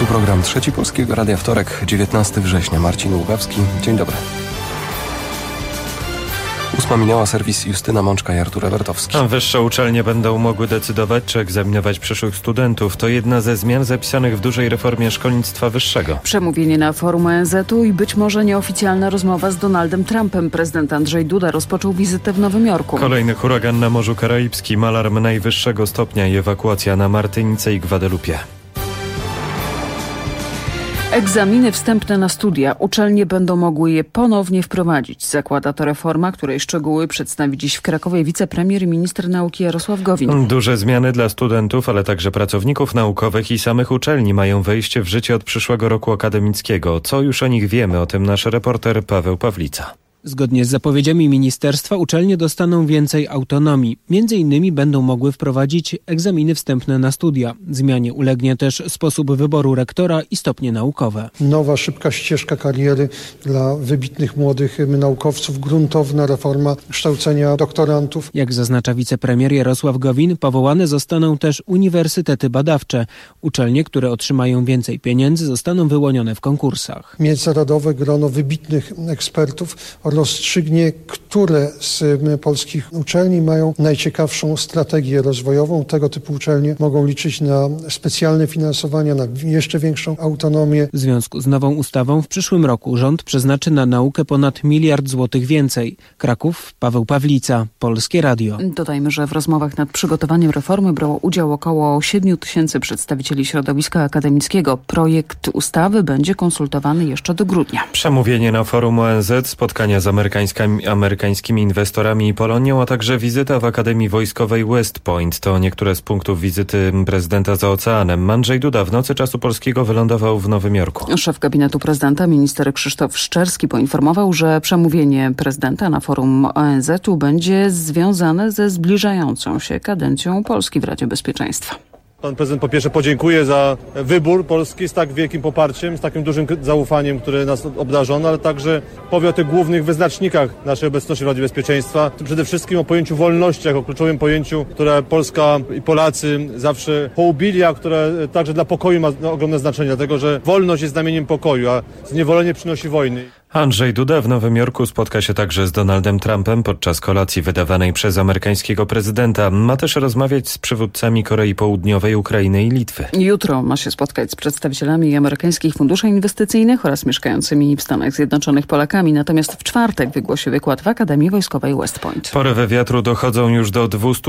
Tu program Trzeci Polskiego Radia, wtorek, 19 września. Marcin Łukawski. Dzień dobry. 8 minęła, serwis Justyna Mączka i Artur Ewertowski. Wyższe uczelnie będą mogły decydować, czy egzaminować przyszłych studentów. To jedna ze zmian zapisanych w dużej reformie szkolnictwa wyższego. Przemówienie na forum ONZ-u i być może nieoficjalna rozmowa z Donaldem Trumpem. Prezydent Andrzej Duda rozpoczął wizytę w Nowym Jorku. Kolejny huragan na Morzu Karaibskim, alarm najwyższego stopnia i ewakuacja na Martynice i Gwadelupie. Egzaminy wstępne na studia. Uczelnie będą mogły je ponownie wprowadzić. Zakłada to reforma, której szczegóły przedstawi dziś w Krakowie wicepremier i minister nauki Jarosław Gowin. Duże zmiany dla studentów, ale także pracowników naukowych i samych uczelni mają wejście w życie od przyszłego roku akademickiego. Co już o nich wiemy? O tym nasz reporter Paweł Pawlica. Zgodnie z zapowiedziami ministerstwa uczelnie dostaną więcej autonomii. Między innymi będą mogły wprowadzić egzaminy wstępne na studia. Zmianie ulegnie też sposób wyboru rektora i stopnie naukowe. Nowa, szybka ścieżka kariery dla wybitnych młodych naukowców, gruntowna reforma kształcenia doktorantów. Jak zaznacza wicepremier Jarosław Gowin, powołane zostaną też uniwersytety badawcze. Uczelnie, które otrzymają więcej pieniędzy, zostaną wyłonione w konkursach. Międzynarodowe grono wybitnych ekspertów rozstrzygnie, które z polskich uczelni mają najciekawszą strategię rozwojową. Tego typu uczelnie mogą liczyć na specjalne finansowania, na jeszcze większą autonomię. W związku z nową ustawą w przyszłym roku rząd przeznaczy na naukę ponad 1 miliard złotych więcej. Kraków, Paweł Pawlica, Polskie Radio. Dodajmy, że w rozmowach nad przygotowaniem reformy brało udział około 7 000 przedstawicieli środowiska akademickiego. Projekt ustawy będzie konsultowany jeszcze do grudnia. Przemówienie na forum ONZ, spotkania z amerykańskimi inwestorami i Polonią, a także wizyta w Akademii Wojskowej West Point. To niektóre z punktów wizyty prezydenta za oceanem. Andrzej Duda w nocy czasu polskiego wylądował w Nowym Jorku. Szef gabinetu prezydenta, minister Krzysztof Szczerski, poinformował, że przemówienie prezydenta na forum ONZ-u będzie związane ze zbliżającą się kadencją Polski w Radzie Bezpieczeństwa. Pan prezydent po pierwsze podziękuje za wybór Polski z tak wielkim poparciem, z takim dużym zaufaniem, które nas obdarzono, ale także powie o tych głównych wyznacznikach naszej obecności w Radzie Bezpieczeństwa. Przede wszystkim o pojęciu wolności, jako kluczowym pojęciu, które Polska i Polacy zawsze hołbili, a które także dla pokoju ma ogromne znaczenie, dlatego że wolność jest znamieniem pokoju, a zniewolenie przynosi wojny. Andrzej Duda w Nowym Jorku spotka się także z Donaldem Trumpem podczas kolacji wydawanej przez amerykańskiego prezydenta. Ma też rozmawiać z przywódcami Korei Południowej, Ukrainy i Litwy. Jutro ma się spotkać z przedstawicielami amerykańskich funduszy inwestycyjnych oraz mieszkającymi w Stanach Zjednoczonych Polakami. Natomiast w czwartek wygłosi wykład w Akademii Wojskowej West Point. Porywy wiatru dochodzą już do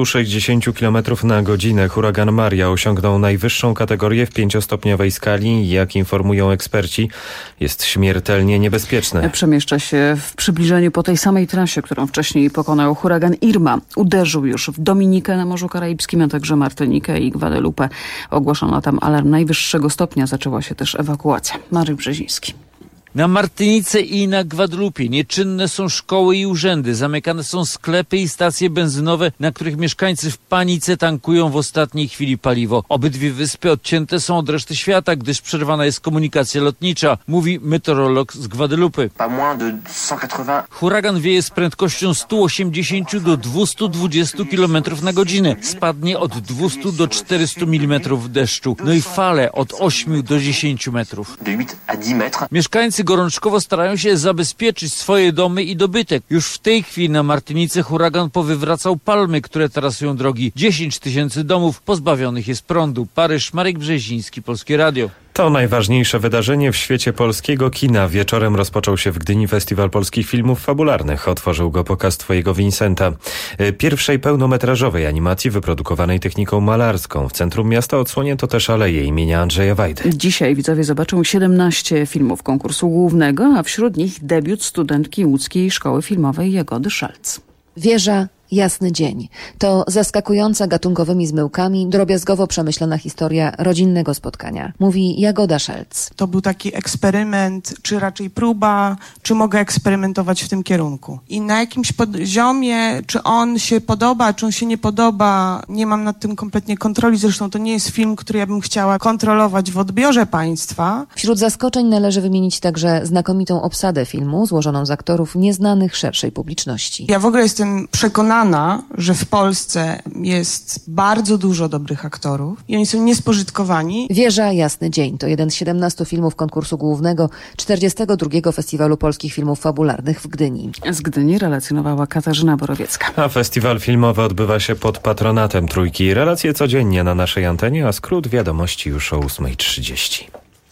260 km na godzinę. Huragan Maria osiągnął najwyższą kategorię w 5-stopniowej skali. Jak informują eksperci, jest śmiertelnie niebezpieczny. Przemieszcza się w przybliżeniu po tej samej trasie, którą wcześniej pokonał huragan Irma. Uderzył już w Dominikę na Morzu Karaibskim, a także Martynikę i Gwadelupę. Ogłoszono tam alarm najwyższego stopnia. Zaczęła się też ewakuacja. Marek Brzeziński. Na Martynice i na Gwadelupie nieczynne są szkoły i urzędy, zamykane są sklepy i stacje benzynowe, na których mieszkańcy w panice tankują w ostatniej chwili paliwo. Obydwie wyspy odcięte są od reszty świata, gdyż przerwana jest komunikacja lotnicza, mówi meteorolog z Gwadelupy. Huragan wieje z prędkością 180 do 220 km na godzinę. Spadnie od 200 do 400 mm deszczu, no i fale od 8 do 10 metrów. Mieszkańcy gorączkowo starają się zabezpieczyć swoje domy i dobytek. Już w tej chwili na Martynice huragan powywracał palmy, które trasują drogi. 10 000 domów pozbawionych jest prądu. Paryż, Marek Brzeziński, Polskie Radio. To najważniejsze wydarzenie w świecie polskiego kina. Wieczorem rozpoczął się w Gdyni Festiwal Polskich Filmów Fabularnych. Otworzył go pokaz Twojego Vincenta. Pierwszej pełnometrażowej animacji wyprodukowanej techniką malarską. W centrum miasta odsłonięto też aleje imienia Andrzeja Wajdy. Dzisiaj widzowie zobaczą 17 filmów konkursu głównego, a wśród nich debiut studentki łódzkiej szkoły filmowej Jagody Szelc. Wieża Jasny dzień. To zaskakująca gatunkowymi zmyłkami, drobiazgowo przemyślana historia rodzinnego spotkania. Mówi Jagoda Szelc. To był taki eksperyment, czy raczej próba, czy mogę eksperymentować w tym kierunku. I na jakimś poziomie, czy on się podoba, czy on się nie podoba, nie mam nad tym kompletnie kontroli. Zresztą to nie jest film, który ja bym chciała kontrolować w odbiorze państwa. Wśród zaskoczeń należy wymienić także znakomitą obsadę filmu, złożoną z aktorów nieznanych szerszej publiczności. Ja w ogóle jestem przekonana, przekonana, że w Polsce jest bardzo dużo dobrych aktorów i oni są niespożytkowani. Wieża Jasny Dzień to jeden z 17 filmów konkursu głównego 42. Festiwalu Polskich Filmów Fabularnych w Gdyni. Z Gdyni relacjonowała Katarzyna Borowiecka. A festiwal filmowy odbywa się pod patronatem Trójki. Relacje codziennie na naszej antenie, a skrót wiadomości już o 8:30.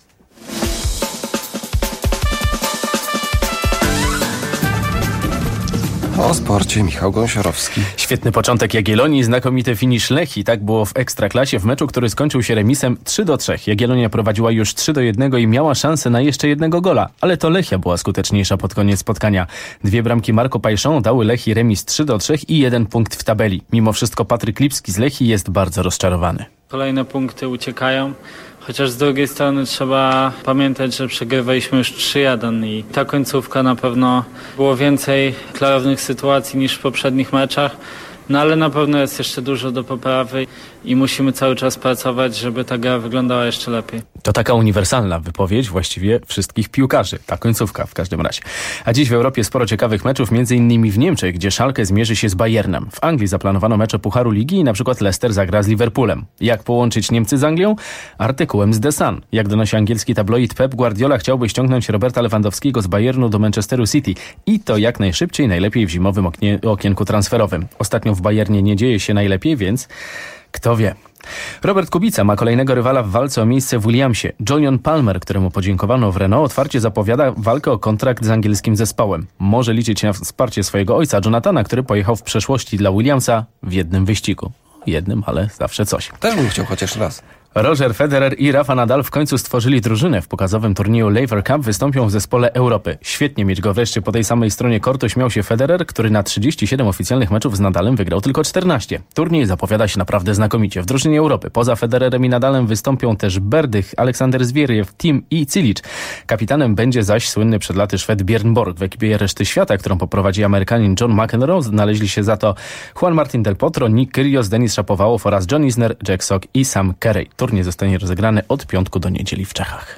O sporcie Michał Gąsiorowski. Świetny początek Jagiellonii, znakomity finisz Lechii. Tak było w Ekstraklasie w meczu, który skończył się remisem 3-3. Jagiellonia prowadziła już 3-1 i miała szansę na jeszcze jednego gola, ale to Lechia była skuteczniejsza pod koniec spotkania. 2 bramki Marco Pajszon dały Lechii remis 3-3 i 1 punkt w tabeli. Mimo wszystko Patryk Lipski z Lechii jest bardzo rozczarowany. Kolejne punkty uciekają. Chociaż z drugiej strony trzeba pamiętać, że przegrywaliśmy już 3-1 i ta końcówka na pewno było więcej klarownych sytuacji niż w poprzednich meczach. No ale na pewno jest jeszcze dużo do poprawy i musimy cały czas pracować, żeby ta gra wyglądała jeszcze lepiej. To taka uniwersalna wypowiedź właściwie wszystkich piłkarzy. Ta końcówka w każdym razie. A dziś w Europie sporo ciekawych meczów, m.in. w Niemczech, gdzie Schalke zmierzy się z Bayernem. W Anglii zaplanowano mecze Pucharu Ligi i na przykład Leicester zagra z Liverpoolem. Jak połączyć Niemcy z Anglią? Artykułem z The Sun. Jak donosi angielski tabloid, Pep Guardiola chciałby ściągnąć Roberta Lewandowskiego z Bayernu do Manchesteru City. I to jak najszybciej, najlepiej w zimowym okienku transferowym. Ostatnio w Bayernie nie dzieje się najlepiej, więc kto wie. Robert Kubica ma kolejnego rywala w walce o miejsce w Williamsie. Julian Palmer, któremu podziękowano w Renault, otwarcie zapowiada walkę o kontrakt z angielskim zespołem. Może liczyć na wsparcie swojego ojca, Jonathana, który pojechał w przeszłości dla Williamsa w jednym wyścigu. Jednym, ale zawsze coś. Też bym chciał chociaż raz. Roger Federer i Rafa Nadal w końcu stworzyli drużynę. W pokazowym turnieju Laver Cup wystąpią w zespole Europy. Świetnie mieć go wreszcie po tej samej stronie kortu, śmiał się Federer, który na 37 oficjalnych meczów z Nadalem wygrał tylko 14. Turniej zapowiada się naprawdę znakomicie. W drużynie Europy poza Federerem i Nadalem wystąpią też Berdych, Aleksander Zwieriew, Thiem i Cilic. Kapitanem będzie zaś słynny przed laty Szwed Björn Borg. W ekipie reszty świata, którą poprowadzi Amerykanin John McEnroe, znaleźli się za to Juan Martín del Potro, Nick Kyrgios, Denis Shapovalov oraz John Isner, Jack Sock i Sam Querrey. Turniej zostanie rozegrany od piątku do niedzieli w Czechach.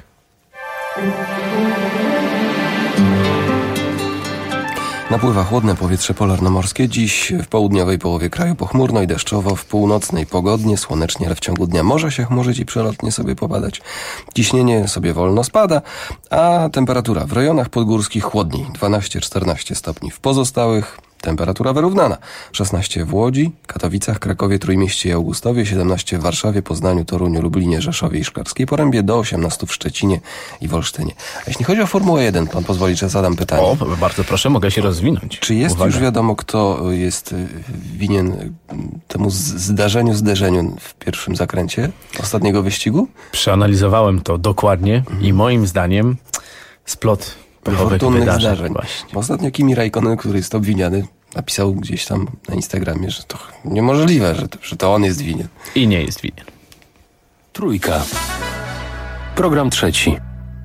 Napływa chłodne powietrze polarnomorskie. Dziś w południowej połowie kraju pochmurno i deszczowo, w północnej pogodnie, słonecznie, ale w ciągu dnia może się chmurzyć i przelotnie sobie popadać. Ciśnienie sobie wolno spada, a temperatura w rejonach podgórskich chłodniej. 12-14 stopni w pozostałych. Temperatura wyrównana. 16 w Łodzi, Katowicach, Krakowie, Trójmieście i Augustowie, 17 w Warszawie, Poznaniu, Toruniu, Lublinie, Rzeszowie i Szklarskiej Porębie, do 18 w Szczecinie i Wolsztynie. A jeśli chodzi o Formułę 1, pan pozwoli, że zadam pytanie. O, bardzo proszę, mogę się rozwinąć. Czy jest już wiadomo, kto jest winien temu zderzeniu w pierwszym zakręcie ostatniego wyścigu? Przeanalizowałem to dokładnie i moim zdaniem splot fortunnych zdarzeń. Bo ostatnio Kimi Räikkönen, który jest obwiniany, napisał gdzieś tam na Instagramie, że to niemożliwe, że to on jest winien. I nie jest winien. Trójka. Program trzeci.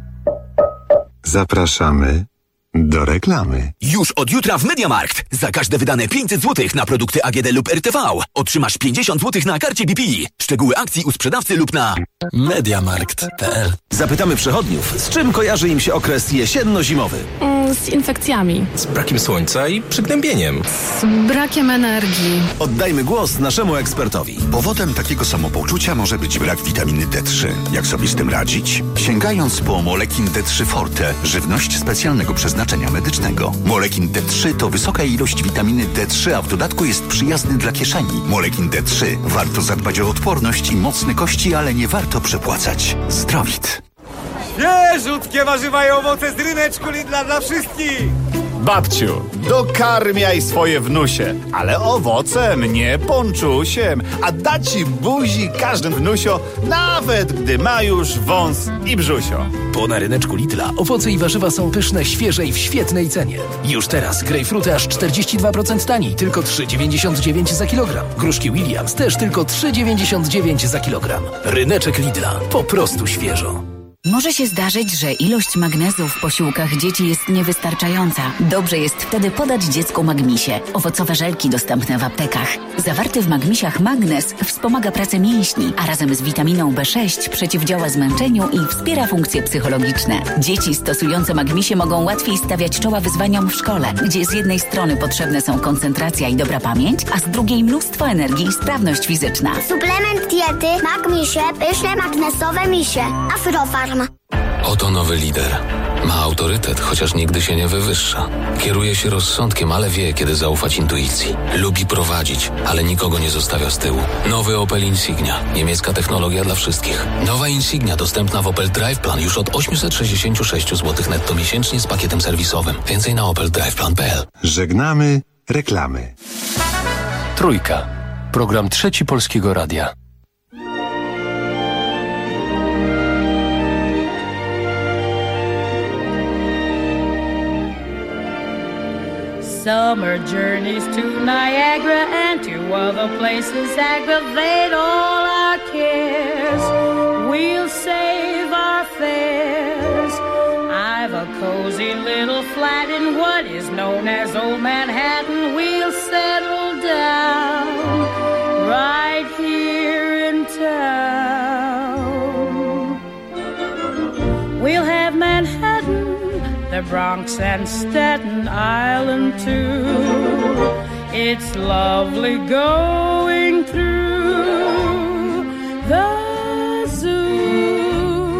Zapraszamy do reklamy. Już od jutra w MediaMarkt. Za każde wydane 500 zł na produkty AGD lub RTV otrzymasz 50 zł na karcie BP. Szczegóły akcji u sprzedawcy lub na MediaMarkt.pl. Zapytamy przechodniów, z czym kojarzy im się okres jesienno-zimowy? Z infekcjami. Z brakiem słońca i przygnębieniem. Z brakiem energii. Oddajmy głos naszemu ekspertowi. Powodem takiego samopoczucia może być brak witaminy D3. Jak sobie z tym radzić? Sięgając po Molekin D3 Forte, żywność specjalnego przeznaczenia medycznego. Molekin D3 to wysoka ilość witaminy D3, a w dodatku jest przyjazny dla kieszeni. Molekin D3. Warto zadbać o odporność i mocne kości, ale nie warto przepłacać. Zdrowit. Świeżutkie warzywa i owoce z ryneczku Lidla dla wszystkich! Babciu, dokarmiaj swoje wnusie, ale owocem, nie ponczusiem, a da ci buzi każdy wnusio, nawet gdy ma już wąs i brzusio. Bo na ryneczku Lidla owoce i warzywa są pyszne, świeże i w świetnej cenie. Już teraz grejpfruty aż 42% taniej, tylko 3,99 za kilogram. Gruszki Williams też tylko 3,99 za kilogram. Ryneczek Lidla, po prostu świeżo. Może się zdarzyć, że ilość magnezu w posiłkach dzieci jest niewystarczająca. Dobrze jest wtedy podać dziecku Magmisie. Owocowe żelki dostępne w aptekach. Zawarty w Magmisiach magnez wspomaga pracę mięśni, a razem z witaminą B6 przeciwdziała zmęczeniu i wspiera funkcje psychologiczne. Dzieci stosujące Magmisie mogą łatwiej stawiać czoła wyzwaniom w szkole, gdzie z jednej strony potrzebne są koncentracja i dobra pamięć, a z drugiej mnóstwo energii i sprawność fizyczna. Suplement diety Magmisie, pyszne magnesowe misie. Afrofarm. Oto nowy lider. Ma autorytet, chociaż nigdy się nie wywyższa. Kieruje się rozsądkiem, ale wie, kiedy zaufać intuicji. Lubi prowadzić, ale nikogo nie zostawia z tyłu. Nowy Opel Insignia. Niemiecka technologia dla wszystkich. Nowa Insignia dostępna w Opel Drive Plan już od 866 zł netto miesięcznie z pakietem serwisowym. Więcej na opeldriveplan.pl. Żegnamy reklamy. Trójka. Program Trzeci Polskiego Radia. Summer journeys to Niagara and to other places aggravate all our cares. We'll save our fares. I've a cozy little flat in what is known as Old Manhattan. We'll settle down right here in town. We'll have Manhattan, the Bronx and Staten Island too. It's lovely going through the zoo.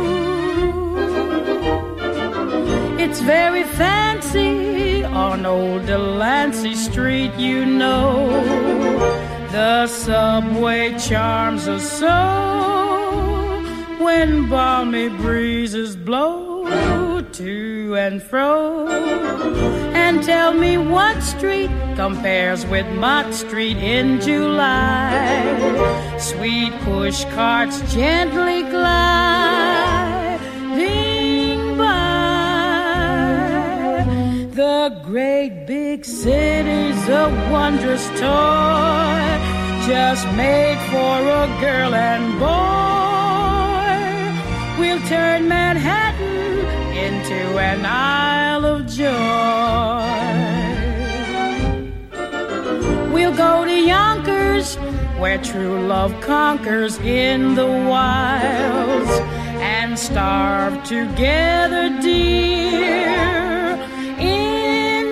It's very fancy on old Delancey Street, you know. The subway charms us so when balmy breezes blow to and fro. And tell me what street compares with Mott Street in July. Sweet push carts gently gliding by. The great big city's a wondrous toy, just made for a girl and boy. We'll turn Manhattan into an Isle of Joy. We'll go to Yonkers, where true love conquers in the wilds, and starve together, dear, in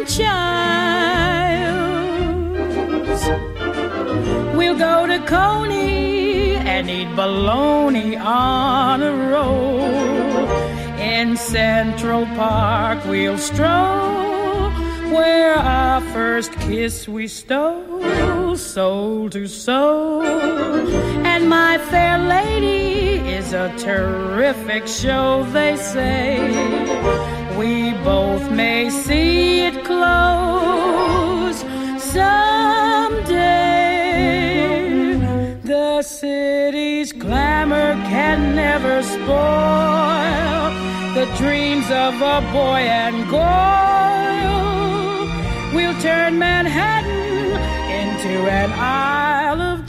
childs. We'll go to Coney and eat bologna on a roll. In Central Park we'll stroll, where our first kiss we stole, soul to soul. And My Fair Lady is a terrific show, they say. We both may see it close someday. The city's glamour can never spoil the dreams of a boy and girl. We'll turn Manhattan into an Isle of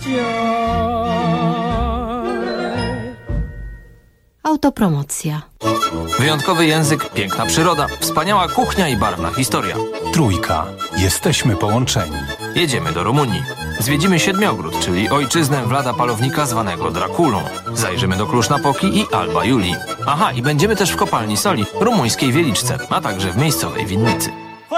Joy. Autopromocja. Wyjątkowy język, piękna przyroda, wspaniała kuchnia i barwna historia. Trójka. Jesteśmy połączeni. Jedziemy do Rumunii. Zwiedzimy Siedmiogród, czyli ojczyznę Vlada Palownika zwanego Drakulą. Zajrzymy do Cluj-Napoki i Alba Iulia. Aha, i będziemy też w kopalni soli, rumuńskiej Wieliczce, a także w miejscowej winnicy.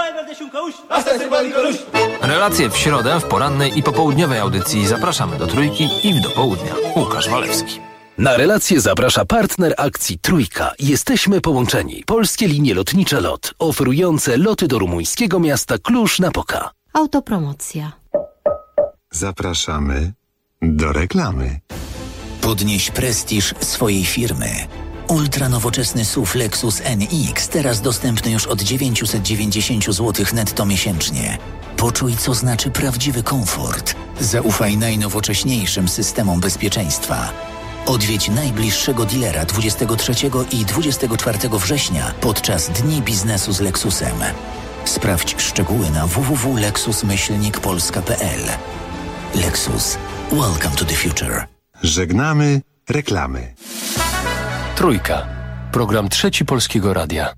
Relacje w środę w porannej i popołudniowej audycji. Zapraszamy do Trójki i w dopołudnia. Łukasz Walewski. Na relację zaprasza partner akcji Trójka. Jesteśmy połączeni. Polskie linie lotnicze LOT, oferujące loty do rumuńskiego miasta Cluj-Napoca. Autopromocja. Zapraszamy do reklamy. Podnieś prestiż swojej firmy. Ultranowoczesny SUV Lexus NX, teraz dostępny już od 990 zł netto miesięcznie. Poczuj, co znaczy prawdziwy komfort. Zaufaj najnowocześniejszym systemom bezpieczeństwa. Odwiedź najbliższego dealera 23 i 24 września podczas Dni Biznesu z Lexusem. Sprawdź szczegóły na www.lexus-polska.pl. Lexus. Welcome to the future. Żegnamy reklamy. Trójka. Program Trzeci Polskiego Radia.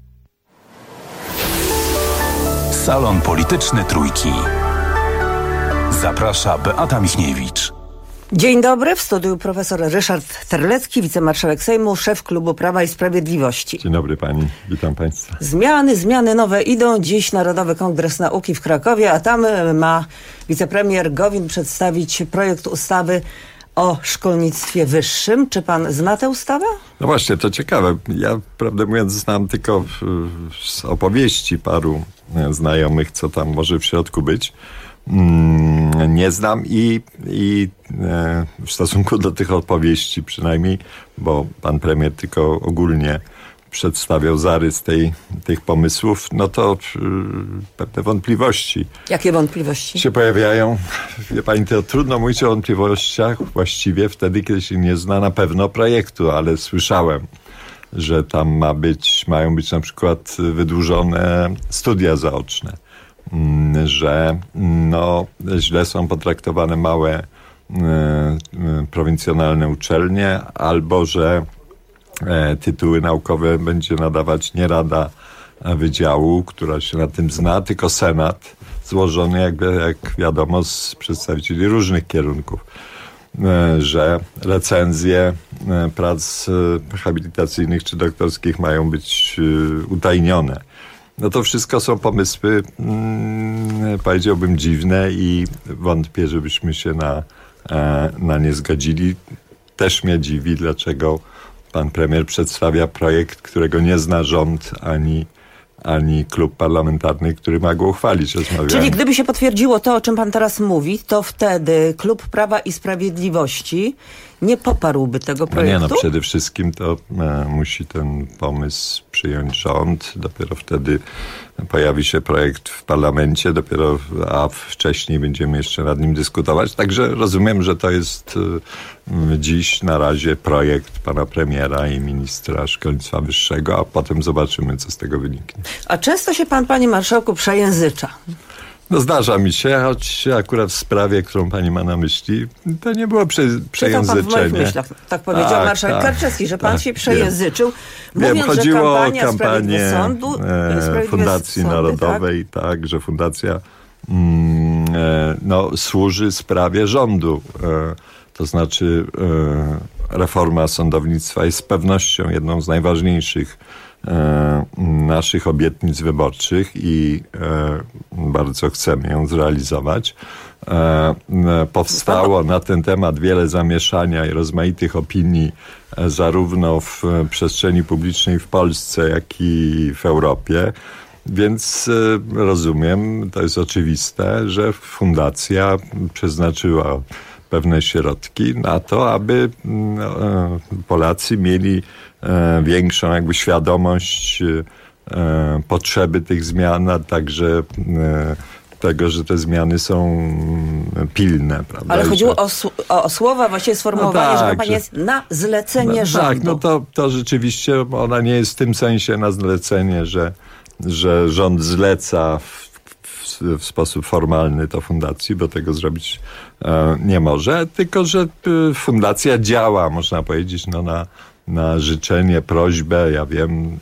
Salon Polityczny Trójki. Zaprasza Beata Michniewicz. Dzień dobry, w studiu profesor Ryszard Terlecki, wicemarszałek Sejmu, szef Klubu Prawa i Sprawiedliwości. Dzień dobry pani, witam państwa. Zmiany nowe idą. Dziś Narodowy Kongres Nauki w Krakowie, a tam ma wicepremier Gowin przedstawić projekt ustawy o szkolnictwie wyższym. Czy pan zna tę ustawę? No właśnie, to ciekawe. Ja, prawdę mówiąc, znam tylko z opowieści paru znajomych, co tam może w środku być. Nie znam i w stosunku do tych opowieści przynajmniej, bo pan premier tylko ogólnie przedstawiał zarys tych pomysłów, no to pewne wątpliwości. Jakie wątpliwości? Się pojawiają. Wie pani, to trudno mówić o wątpliwościach właściwie wtedy, kiedy się nie zna na pewno projektu, ale słyszałem, że tam mają być na przykład wydłużone studia zaoczne, że źle są potraktowane małe prowincjonalne uczelnie, albo że tytuły naukowe będzie nadawać nie Rada Wydziału, która się na tym zna, tylko Senat, złożony jak wiadomo z przedstawicieli różnych kierunków, że recenzje prac habilitacyjnych czy doktorskich mają być utajnione. No to wszystko są pomysły, powiedziałbym, dziwne i wątpię, żebyśmy się na nie zgodzili. Też mnie dziwi, dlaczego pan premier przedstawia projekt, którego nie zna rząd ani klub parlamentarny, który ma go uchwalić. Czyli gdyby się potwierdziło to, o czym pan teraz mówi, to wtedy Klub Prawa i Sprawiedliwości nie poparłby tego projektu? No nie, przede wszystkim to musi ten pomysł przyjąć rząd. Dopiero wtedy pojawi się projekt w parlamencie, a wcześniej będziemy jeszcze nad nim dyskutować. Także rozumiem, że to jest dziś na razie projekt pana premiera i ministra szkolnictwa wyższego, a potem zobaczymy, co z tego wyniknie. A często się pan, panie marszałku, przejęzycza. No zdarza mi się, choć akurat w sprawie, którą pani ma na myśli, to nie było przejęzyczenie. Pan w moich myślach, tak powiedział marszałek Karczewski, że pan się przejęzyczył, mówiąc, chodziło że kampania o kampanię Fundacji Sądy, Narodowej, tak, że fundacja służy sprawie rządu. To znaczy reforma sądownictwa jest z pewnością jedną z najważniejszych naszych obietnic wyborczych i bardzo chcemy ją zrealizować. Powstało na ten temat wiele zamieszania i rozmaitych opinii zarówno w przestrzeni publicznej w Polsce, jak i w Europie. Więc rozumiem, to jest oczywiste, że fundacja przeznaczyła pewne środki na to, aby Polacy mieli większą jakby świadomość potrzeby tych zmian, a także tego, że te zmiany są pilne. Prawda? Ale chodziło o słowa, właściwie sformułowanie, że kampania jest na zlecenie rządu. Tak, no to rzeczywiście ona nie jest w tym sensie na zlecenie, że rząd zleca w sposób formalny to fundacji, bo tego zrobić nie może, tylko że fundacja działa, można powiedzieć, na życzenie, prośbę, ja wiem,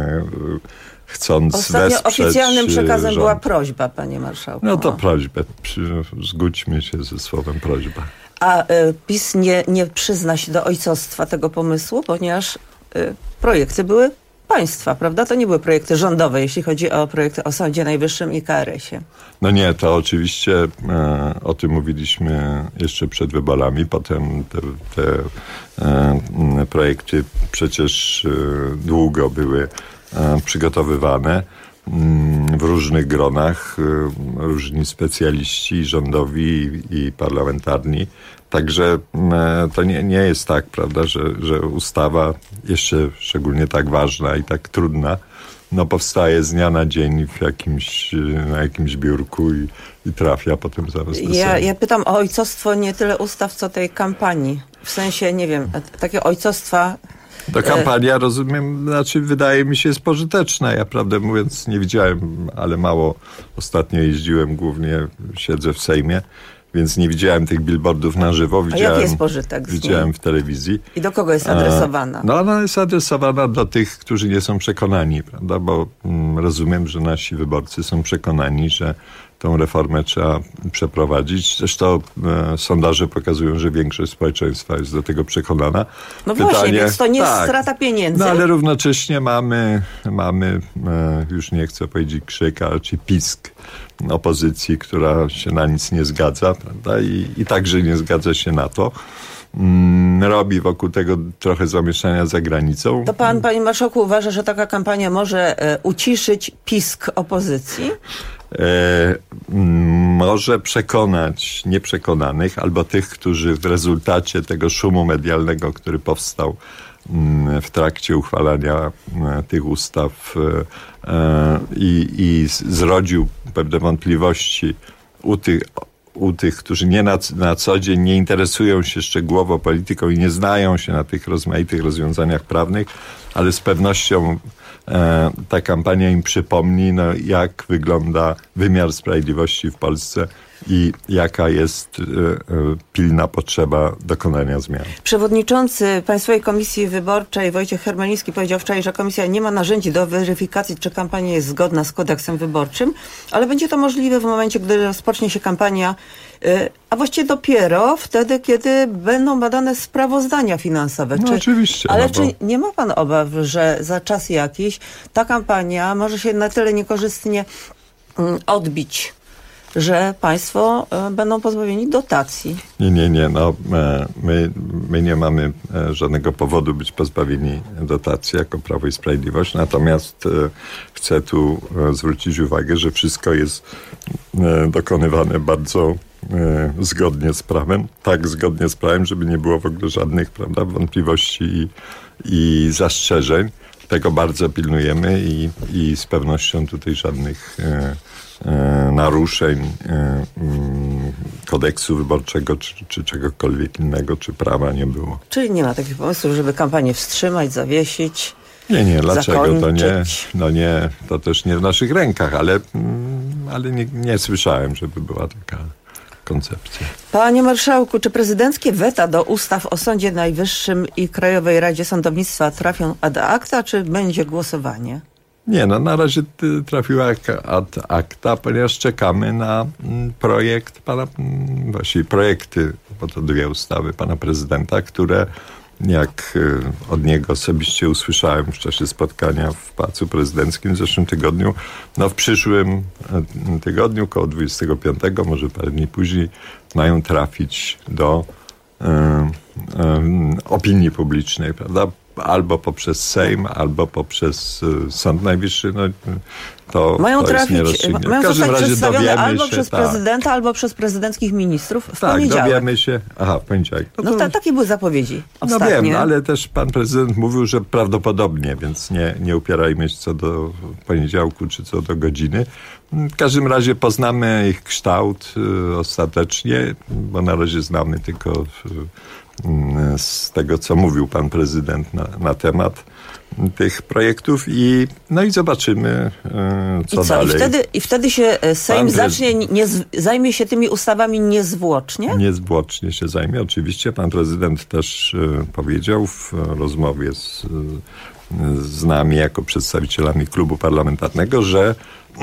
chcąc ostatnio wesprzeć oficjalnym przekazem rząd. była prośba, panie marszałku. No to prośbę. Zgódźmy się ze słowem prośba. A PiS nie przyzna się do ojcostwa tego pomysłu, ponieważ projekty były państwa, prawda? To nie były projekty rządowe, jeśli chodzi o projekty o Sądzie Najwyższym i KRS-ie. No nie, to oczywiście o tym mówiliśmy jeszcze przed wyborami. Potem te projekty przecież długo były przygotowywane w różnych gronach, różni specjaliści rządowi i parlamentarni. Także to nie jest tak, prawda, że ustawa, jeszcze szczególnie tak ważna i tak trudna, powstaje z dnia na dzień na jakimś biurku i trafia potem zaraz do Sejmu. Ja pytam o ojcostwo nie tyle ustaw, co tej kampanii. W sensie, nie wiem, takie ojcostwa... To kampania, rozumiem, wydaje mi się jest pożyteczna. Ja prawdę mówiąc nie widziałem, ale mało ostatnio jeździłem, głównie siedzę w Sejmie. więc nie widziałem tych billboardów na żywo. A jaki jest pożytek z niej? Widziałem w telewizji. I do kogo jest adresowana? No ona jest adresowana do tych, którzy nie są przekonani, prawda? Bo rozumiem, że nasi wyborcy są przekonani, że tą reformę trzeba przeprowadzić. Zresztą sondaże pokazują, że większość społeczeństwa jest do tego przekonana. No właśnie, więc to nie jest strata pieniędzy. No ale równocześnie mamy już nie chcę powiedzieć krzyk, ale czy pisk opozycji, która się na nic nie zgadza, prawda? I także nie zgadza się na to. Robi wokół tego trochę zamieszania za granicą. To pan, panie marszałku, uważa, że taka kampania może uciszyć pisk opozycji? Może przekonać nieprzekonanych albo tych, którzy w rezultacie tego szumu medialnego, który powstał w trakcie uchwalania tych ustaw i zrodził pewne wątpliwości u tych, którzy na co dzień nie interesują się szczegółowo polityką i nie znają się na tych rozmaitych rozwiązaniach prawnych, ale z pewnością ta kampania im przypomni, jak wygląda wymiar sprawiedliwości w Polsce i jaka jest pilna potrzeba dokonania zmian. Przewodniczący Państwowej Komisji Wyborczej Wojciech Hermeliński powiedział wczoraj, że komisja nie ma narzędzi do weryfikacji, czy kampania jest zgodna z kodeksem wyborczym, ale będzie to możliwe w momencie, gdy rozpocznie się kampania, a właściwie dopiero wtedy, kiedy będą badane sprawozdania finansowe. No oczywiście. Ale czy nie ma pan obaw, że za czas jakiś ta kampania może się na tyle niekorzystnie odbić, że państwo będą pozbawieni dotacji? Nie. No, my nie mamy żadnego powodu być pozbawieni dotacji jako Prawo i Sprawiedliwość. Natomiast chcę tu zwrócić uwagę, że wszystko jest dokonywane bardzo zgodnie z prawem. Tak zgodnie z prawem, żeby nie było w ogóle żadnych, prawda, wątpliwości i zastrzeżeń. Tego bardzo pilnujemy i z pewnością tutaj żadnych naruszeń kodeksu wyborczego, czy czegokolwiek innego, czy prawa nie było. Czyli nie ma takich pomysłów, żeby kampanię wstrzymać, zawiesić? Nie, dlaczego? Zakończyć. To też nie w naszych rękach, ale nie słyszałem, żeby była taka koncepcja. Panie marszałku, czy prezydenckie weta do ustaw o Sądzie Najwyższym i Krajowej Radzie Sądownictwa trafią ad acta, czy będzie głosowanie? Nie, na razie trafiła ad acta, ponieważ czekamy na projekty, bo to dwie ustawy pana prezydenta, które, jak od niego osobiście usłyszałem w czasie spotkania w Pałacu Prezydenckim w zeszłym tygodniu, w przyszłym tygodniu, około 25, może parę dni później, mają trafić do opinii publicznej, prawda? Albo poprzez Sejm, albo poprzez Sąd Najwyższy. Mają to trafić, jest nierozstrzygnięte. mają zostać przedstawione albo się, przez prezydenta, albo przez prezydenckich ministrów w poniedziałek. dowiemy się. Aha, w poniedziałek. Takie były zapowiedzi ostatnie. No wiem, ale też pan prezydent mówił, że prawdopodobnie, więc nie upierajmy się co do poniedziałku, czy co do godziny. W każdym razie poznamy ich kształt ostatecznie, bo na razie znamy tylko z tego, co mówił pan prezydent na temat tych projektów i zobaczymy, co dalej. I wtedy się Sejm zajmie się tymi ustawami niezwłocznie? Niezwłocznie się zajmie. Oczywiście pan prezydent też powiedział w rozmowie z nami jako przedstawicielami klubu parlamentarnego, że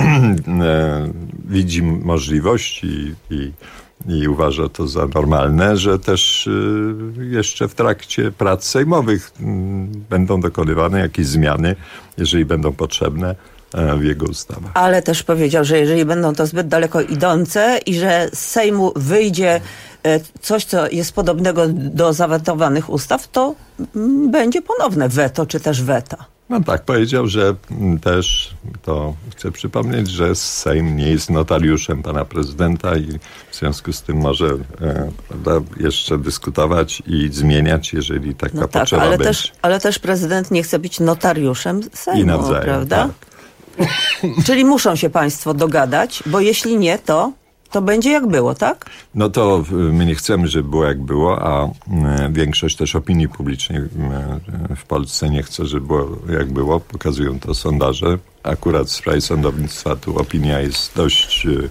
widzi możliwość i uważa to za normalne, że też jeszcze w trakcie prac sejmowych będą dokonywane jakieś zmiany, jeżeli będą potrzebne w jego ustawach. Ale też powiedział, że jeżeli będą to zbyt daleko idące i że z Sejmu wyjdzie coś, co jest podobnego do zawetowanych ustaw, to będzie ponowne weto, czy też weta. No tak, powiedział, że też, to chcę przypomnieć, że Sejm nie jest notariuszem pana prezydenta i w związku z tym może jeszcze dyskutować i zmieniać, jeżeli taka potrzeba będzie. Ale też prezydent nie chce być notariuszem Sejmu, i nawzajem, prawda? Tak. Czyli muszą się państwo dogadać, bo jeśli nie, to będzie jak było, tak? No to my nie chcemy, żeby było jak było, a większość też opinii publicznej w Polsce nie chce, żeby było jak było. Pokazują to sondaże. Akurat w sprawie sądownictwa tu opinia jest dość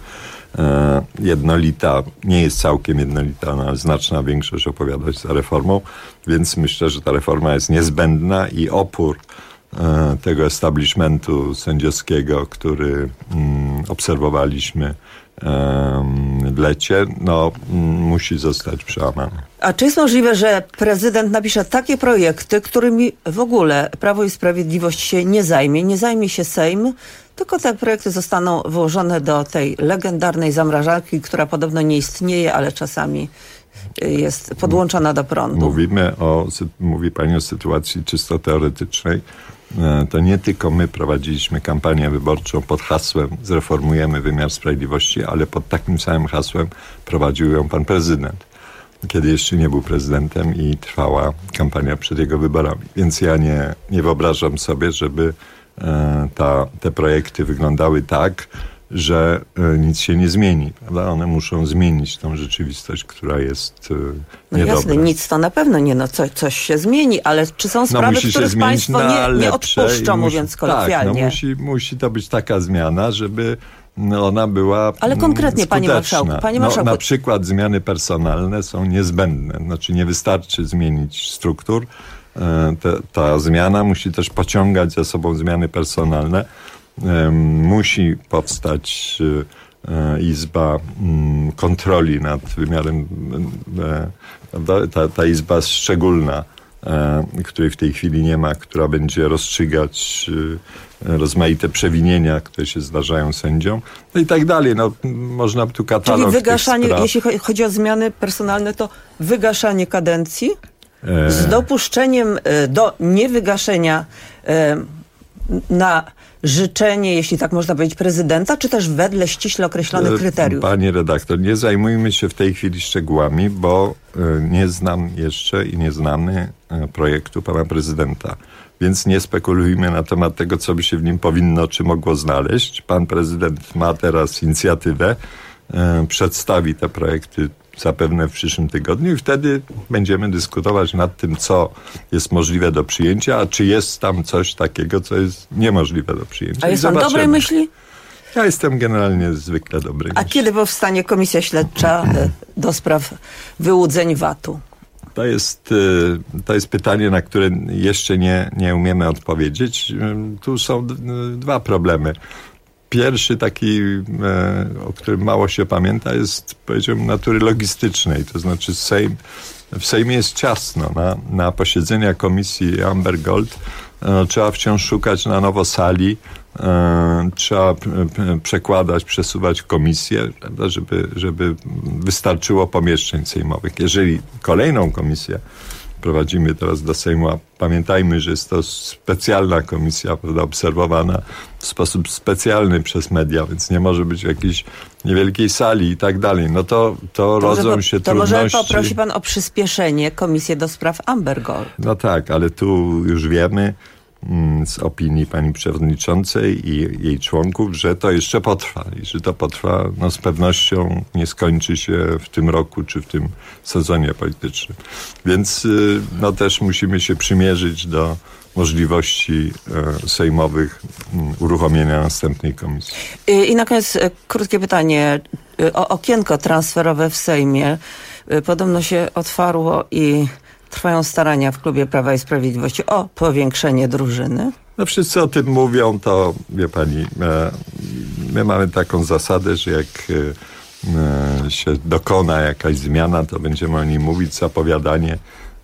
jednolita, nie jest całkiem jednolita, ale znaczna większość opowiada się za reformą, więc myślę, że ta reforma jest niezbędna i opór tego establishmentu sędziowskiego, który obserwowaliśmy w lecie, musi zostać przełamany. A czy jest możliwe, że prezydent napisze takie projekty, którymi w ogóle Prawo i Sprawiedliwość się nie zajmie się Sejm, tylko te projekty zostaną włożone do tej legendarnej zamrażarki, która podobno nie istnieje, ale czasami jest podłączona do prądu? Mówi pani o sytuacji czysto teoretycznej. To nie tylko my prowadziliśmy kampanię wyborczą pod hasłem zreformujemy wymiar sprawiedliwości, ale pod takim samym hasłem prowadził ją pan prezydent, kiedy jeszcze nie był prezydentem i trwała kampania przed jego wyborami. Więc ja nie wyobrażam sobie, żeby te projekty wyglądały tak, że nic się nie zmieni. Prawda? One muszą zmienić tą rzeczywistość, która jest niedobra. Jasne, nic to na pewno nie, coś się zmieni, ale czy są sprawy, których państwo nie odpuszczą, mówiąc kolokwialnie? Tak, musi to być taka zmiana, żeby ona była ale konkretnie, skuteczna. Panie marszałku. Na przykład zmiany personalne są niezbędne. Znaczy nie wystarczy zmienić struktur. Ta zmiana musi też pociągać za sobą zmiany personalne. Musi powstać izba kontroli nad wymiarem, ta izba szczególna, której w tej chwili nie ma, która będzie rozstrzygać rozmaite przewinienia, które się zdarzają sędziom, no i tak dalej. Można by tu katalog. Czyli wygaszanie, jeśli chodzi o zmiany personalne, to wygaszanie kadencji z dopuszczeniem do niewygaszenia na życzenie, jeśli tak można powiedzieć, prezydenta, czy też wedle ściśle określonych kryteriów? Panie redaktor, nie zajmujmy się w tej chwili szczegółami, bo nie znam jeszcze i nie znamy projektu pana prezydenta. Więc nie spekulujmy na temat tego, co by się w nim powinno czy mogło znaleźć. Pan prezydent ma teraz inicjatywę, przedstawi te projekty zapewne w przyszłym tygodniu i wtedy będziemy dyskutować nad tym, co jest możliwe do przyjęcia, a czy jest tam coś takiego, co jest niemożliwe do przyjęcia. A jest pan dobrej myśli? Ja jestem generalnie zwykle dobrej myśli. A kiedy powstanie komisja śledcza do spraw wyłudzeń VAT-u? To jest pytanie, na które jeszcze nie umiemy odpowiedzieć. Tu są dwa problemy. Pierwszy taki, o którym mało się pamięta, jest, powiedziałbym, natury logistycznej. To znaczy w Sejmie jest ciasno. Na posiedzenia komisji Amber Gold trzeba wciąż szukać na nowo sali, trzeba przesuwać komisję, prawda, żeby wystarczyło pomieszczeń sejmowych. Jeżeli kolejną komisję prowadzimy teraz do Sejmu, a pamiętajmy, że jest to specjalna komisja, prawda, obserwowana w sposób specjalny przez media, więc nie może być w jakiejś niewielkiej sali i tak dalej. To rodzą się trudności. To może poprosi pan o przyspieszenie komisji do spraw Amber Gold. No tak, ale tu już wiemy z opinii pani przewodniczącej i jej członków, że to jeszcze potrwa i że to potrwa, z pewnością nie skończy się w tym roku czy w tym sezonie politycznym. Więc też musimy się przymierzyć do możliwości sejmowych uruchomienia następnej komisji. I na koniec krótkie pytanie o okienko transferowe w Sejmie. Podobno się otwarło i trwają starania w klubie Prawa i Sprawiedliwości o powiększenie drużyny. Wszyscy o tym mówią, to wie pani, my mamy taką zasadę, że jak się dokona jakaś zmiana, to będziemy o niej mówić. Zapowiadanie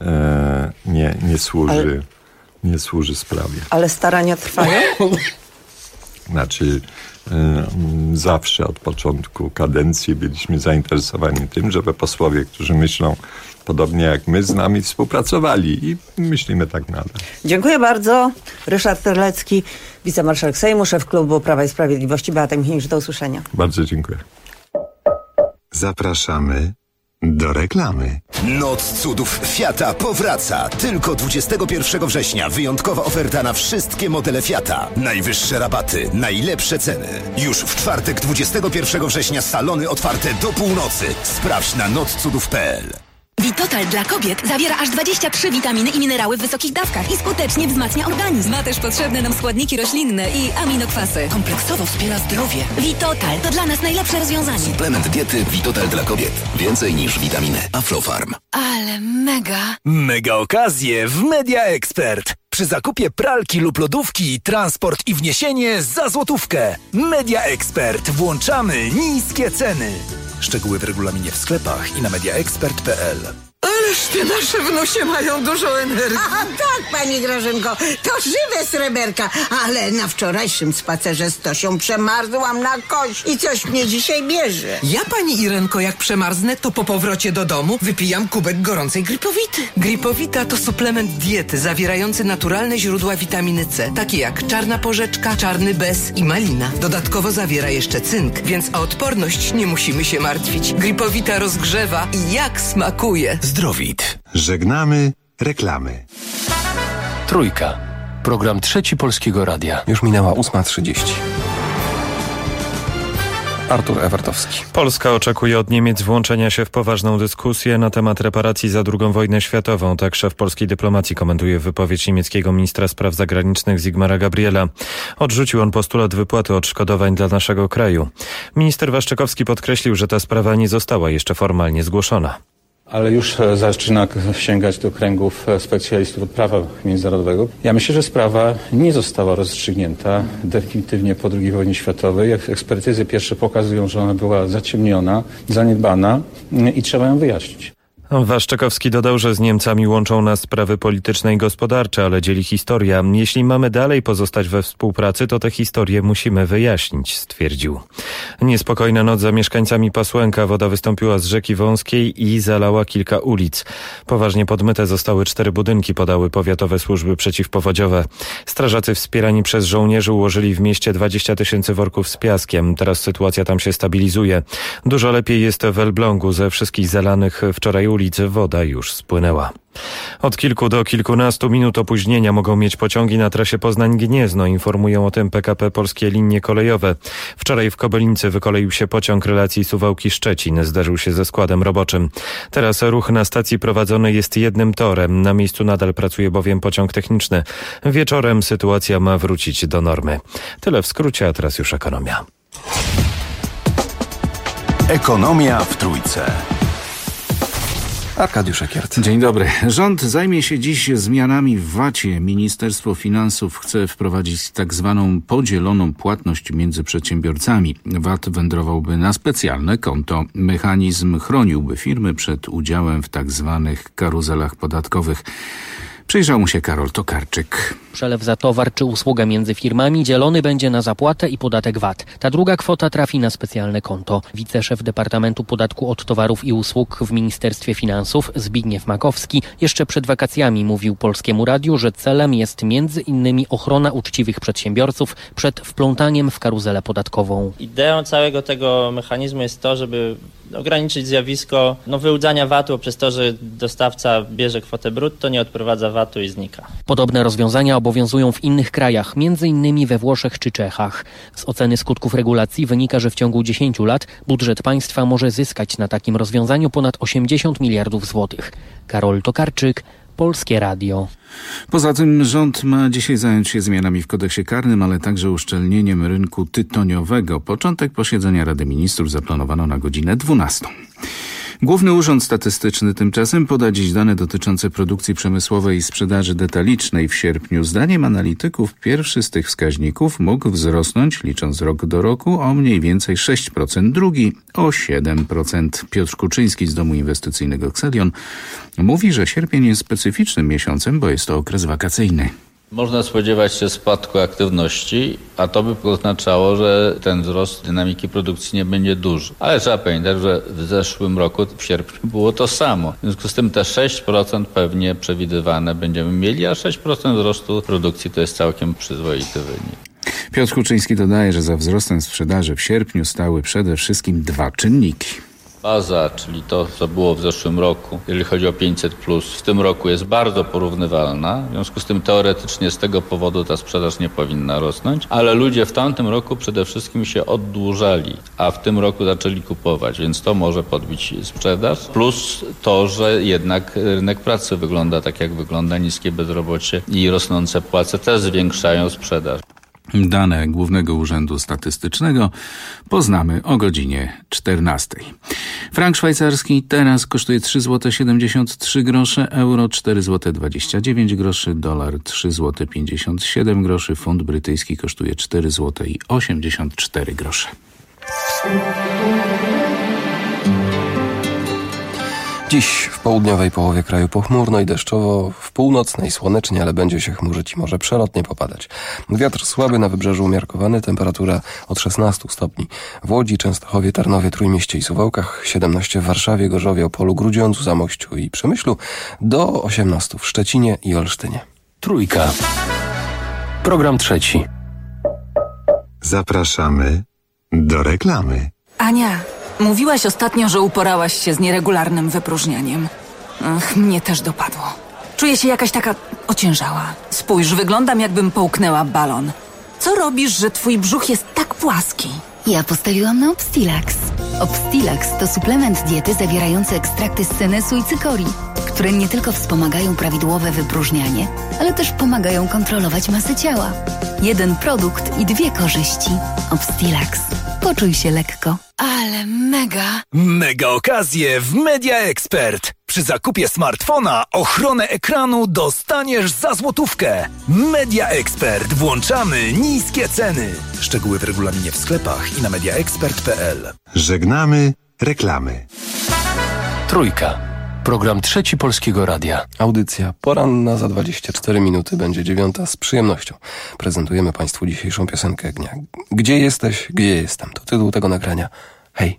nie służy sprawie. Ale starania trwają? Znaczy zawsze od początku kadencji byliśmy zainteresowani tym, żeby posłowie, którzy myślą podobnie jak my, z nami współpracowali i myślimy tak nadal. Dziękuję bardzo. Ryszard Terlecki, wicemarszałek Sejmu, szef klubu Prawa i Sprawiedliwości. Beata Michniewicz, do usłyszenia. Bardzo dziękuję. Zapraszamy do reklamy. Noc cudów Fiata powraca. Tylko 21 września wyjątkowa oferta na wszystkie modele Fiata. Najwyższe rabaty, najlepsze ceny. Już w czwartek 21 września salony otwarte do północy. Sprawdź na notcudów.pl. Vitotal dla kobiet zawiera aż 23 witaminy i minerały w wysokich dawkach i skutecznie wzmacnia organizm. Ma też potrzebne nam składniki roślinne i aminokwasy. Kompleksowo wspiera zdrowie. Vitotal to dla nas najlepsze rozwiązanie. Suplement diety Vitotal dla kobiet. Więcej niż witaminy. Aflofarm. Ale mega. Mega okazje w Media Expert. Przy zakupie pralki lub lodówki, transport i wniesienie za złotówkę. Media Expert. Włączamy niskie ceny. Szczegóły w regulaminie w sklepach i na mediaexpert.pl. Ależ te nasze wnusie mają dużo energii. A tak, pani Grażynko, to żywe sreberka, ale na wczorajszym spacerze z Tosią przemarzłam na kość i coś mnie dzisiaj bierze. Ja, pani Irenko, jak przemarzę, to po powrocie do domu wypijam kubek gorącej Gripowity. Gripowita to suplement diety zawierający naturalne źródła witaminy C, takie jak czarna porzeczka, czarny bez i malina. Dodatkowo zawiera jeszcze cynk, więc o odporność nie musimy się martwić. Gripowita rozgrzewa i jak smakuje. Zdrowit. Żegnamy reklamy. Trójka. Program Trzeci Polskiego Radia. Już minęła 8:30. Artur Ewartowski. Polska oczekuje od Niemiec włączenia się w poważną dyskusję na temat reparacji za II wojnę światową. Tak szef polskiej dyplomacji komentuje wypowiedź niemieckiego ministra spraw zagranicznych Sigmara Gabriela. Odrzucił on postulat wypłaty odszkodowań dla naszego kraju. Minister Waszczykowski podkreślił, że ta sprawa nie została jeszcze formalnie zgłoszona. Ale już zaczyna sięgać do kręgów specjalistów od prawa międzynarodowego. Ja myślę, że sprawa nie została rozstrzygnięta definitywnie po II wojnie światowej. Ekspertyzy pierwsze pokazują, że ona była zaciemniona, zaniedbana i trzeba ją wyjaśnić. Waszczykowski dodał, że z Niemcami łączą nas sprawy polityczne i gospodarcze, ale dzieli historia. Jeśli mamy dalej pozostać we współpracy, to tę historię musimy wyjaśnić, stwierdził. Niespokojna noc za mieszkańcami Pasłęka. Woda wystąpiła z rzeki Wąskiej i zalała kilka ulic. Poważnie podmyte zostały 4 budynki, podały powiatowe służby przeciwpowodziowe. Strażacy wspierani przez żołnierzy ułożyli w mieście 20 000 worków z piaskiem. Teraz sytuacja tam się stabilizuje. Dużo lepiej jest w Elblągu. Ze wszystkich zalanych wczoraj ulic woda już spłynęła. Od kilku do kilkunastu minut opóźnienia mogą mieć pociągi na trasie Poznań-Gniezno. Informują o tym PKP Polskie Linie Kolejowe. Wczoraj w Kobylińcy wykoleił się pociąg relacji Suwałki-Szczecin. Zderzył się ze składem roboczym. Teraz ruch na stacji prowadzony jest jednym torem. Na miejscu nadal pracuje bowiem pociąg techniczny. Wieczorem sytuacja ma wrócić do normy. Tyle w skrócie, a teraz już ekonomia. Ekonomia w Trójce. Arkadiusz Ekiert. Dzień dobry. Rząd zajmie się dziś zmianami w VAT-ie. Ministerstwo Finansów chce wprowadzić tak zwaną podzieloną płatność między przedsiębiorcami. VAT wędrowałby na specjalne konto. Mechanizm chroniłby firmy przed udziałem w tak zwanych karuzelach podatkowych. Przyjrzał mu się Karol Tokarczyk. Przelew za towar czy usługę między firmami dzielony będzie na zapłatę i podatek VAT. Ta druga kwota trafi na specjalne konto. Wiceszef Departamentu Podatku od Towarów i Usług w Ministerstwie Finansów Zbigniew Makowski jeszcze przed wakacjami mówił Polskiemu Radiu, że celem jest między innymi ochrona uczciwych przedsiębiorców przed wplątaniem w karuzelę podatkową. Ideą całego tego mechanizmu jest to, żeby ograniczyć zjawisko wyłudzania VAT-u przez to, że dostawca bierze kwotę brutto, nie odprowadza VAT-u i znika. Podobne rozwiązania obowiązują w innych krajach, m.in. we Włoszech czy Czechach. Z oceny skutków regulacji wynika, że w ciągu 10 lat budżet państwa może zyskać na takim rozwiązaniu ponad 80 miliardów złotych. Karol Tokarczyk, Polskie Radio. Poza tym rząd ma dzisiaj zająć się zmianami w kodeksie karnym, ale także uszczelnieniem rynku tytoniowego. Początek posiedzenia Rady Ministrów zaplanowano na godzinę 12. Główny Urząd Statystyczny tymczasem poda dziś dane dotyczące produkcji przemysłowej i sprzedaży detalicznej w sierpniu. Zdaniem analityków pierwszy z tych wskaźników mógł wzrosnąć, licząc rok do roku, o mniej więcej 6%, drugi o 7%. Piotr Kuczyński z Domu Inwestycyjnego Xelion mówi, że sierpień jest specyficznym miesiącem, bo jest to okres wakacyjny. Można spodziewać się spadku aktywności, a to by oznaczało, że ten wzrost dynamiki produkcji nie będzie duży. Ale trzeba pamiętać, że w zeszłym roku, w sierpniu, było to samo. W związku z tym te 6% pewnie przewidywane będziemy mieli, a 6% wzrostu produkcji to jest całkiem przyzwoity wynik. Piotr Kuczyński dodaje, że za wzrostem sprzedaży w sierpniu stały przede wszystkim 2 czynniki. Baza, czyli to, co było w zeszłym roku, jeżeli chodzi o 500+, w tym roku jest bardzo porównywalna. W związku z tym teoretycznie z tego powodu ta sprzedaż nie powinna rosnąć, ale ludzie w tamtym roku przede wszystkim się oddłużali, a w tym roku zaczęli kupować, więc to może podbić sprzedaż. Plus to, że jednak rynek pracy wygląda tak, jak wygląda, niskie bezrobocie i rosnące płace też zwiększają sprzedaż. Dane Głównego Urzędu Statystycznego poznamy o godzinie 14. Frank szwajcarski teraz kosztuje 3,73 zł, euro 4,29 zł, dolar 3,57 zł, funt brytyjski kosztuje 4,84 zł. Dziś w południowej połowie kraju pochmurno i deszczowo, w północnej słonecznie, ale będzie się chmurzyć i może przelotnie popadać. Wiatr słaby, na wybrzeżu umiarkowany, temperatura od 16 stopni. W Łodzi, Częstochowie, Tarnowie, Trójmieście i Suwałkach, 17 w Warszawie, Gorzowie, Opolu, Grudziądzu, Zamościu i Przemyślu, do 18 w Szczecinie i Olsztynie. Trójka. Program trzeci. Zapraszamy do reklamy. Ania, mówiłaś ostatnio, że uporałaś się z nieregularnym wypróżnianiem. Ach, mnie też dopadło. Czuję się jakaś taka ociężała. Spójrz, wyglądam, jakbym połknęła balon. Co robisz, że twój brzuch jest tak płaski? Ja postawiłam na Obstilax. Obstilax to suplement diety zawierający ekstrakty z senesu i cykorii, które nie tylko wspomagają prawidłowe wypróżnianie, ale też pomagają kontrolować masę ciała. Jeden produkt i dwie korzyści. Obstilax. Poczuj się lekko. Ale mega! Mega okazje w Media Expert. Przy zakupie smartfona ochronę ekranu dostaniesz za złotówkę. Media Expert. Włączamy niskie ceny. Szczegóły w regulaminie w sklepach i na mediaexpert.pl. Żegnamy reklamy. Trójka. Program trzeci Polskiego Radia. Audycja poranna za 24 minuty będzie 9. Z przyjemnością prezentujemy Państwu dzisiejszą piosenkę dnia. Gdzie jesteś, gdzie jestem? To tytuł tego nagrania. Hej!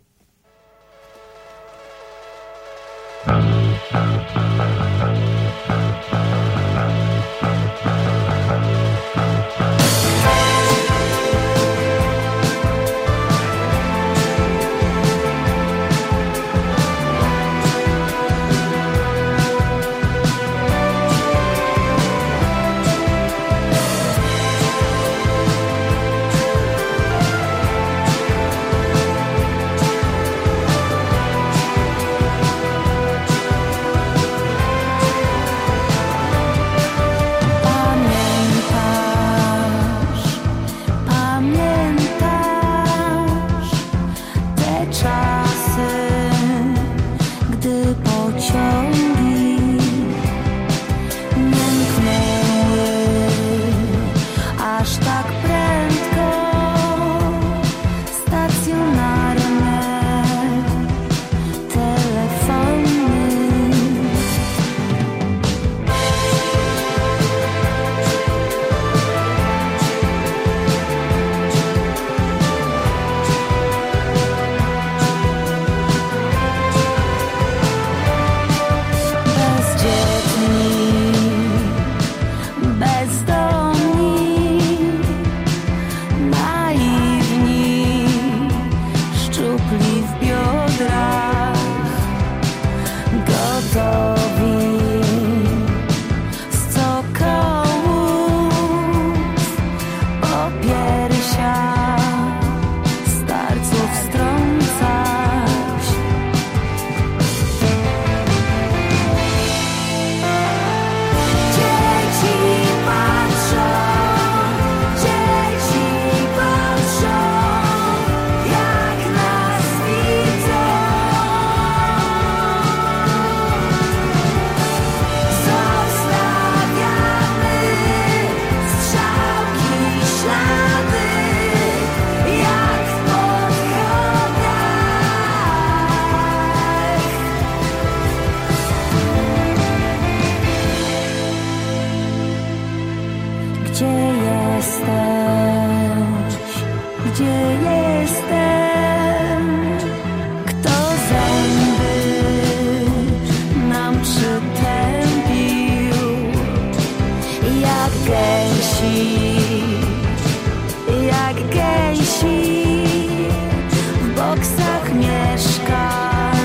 Jak gęsi w boksach mieszka.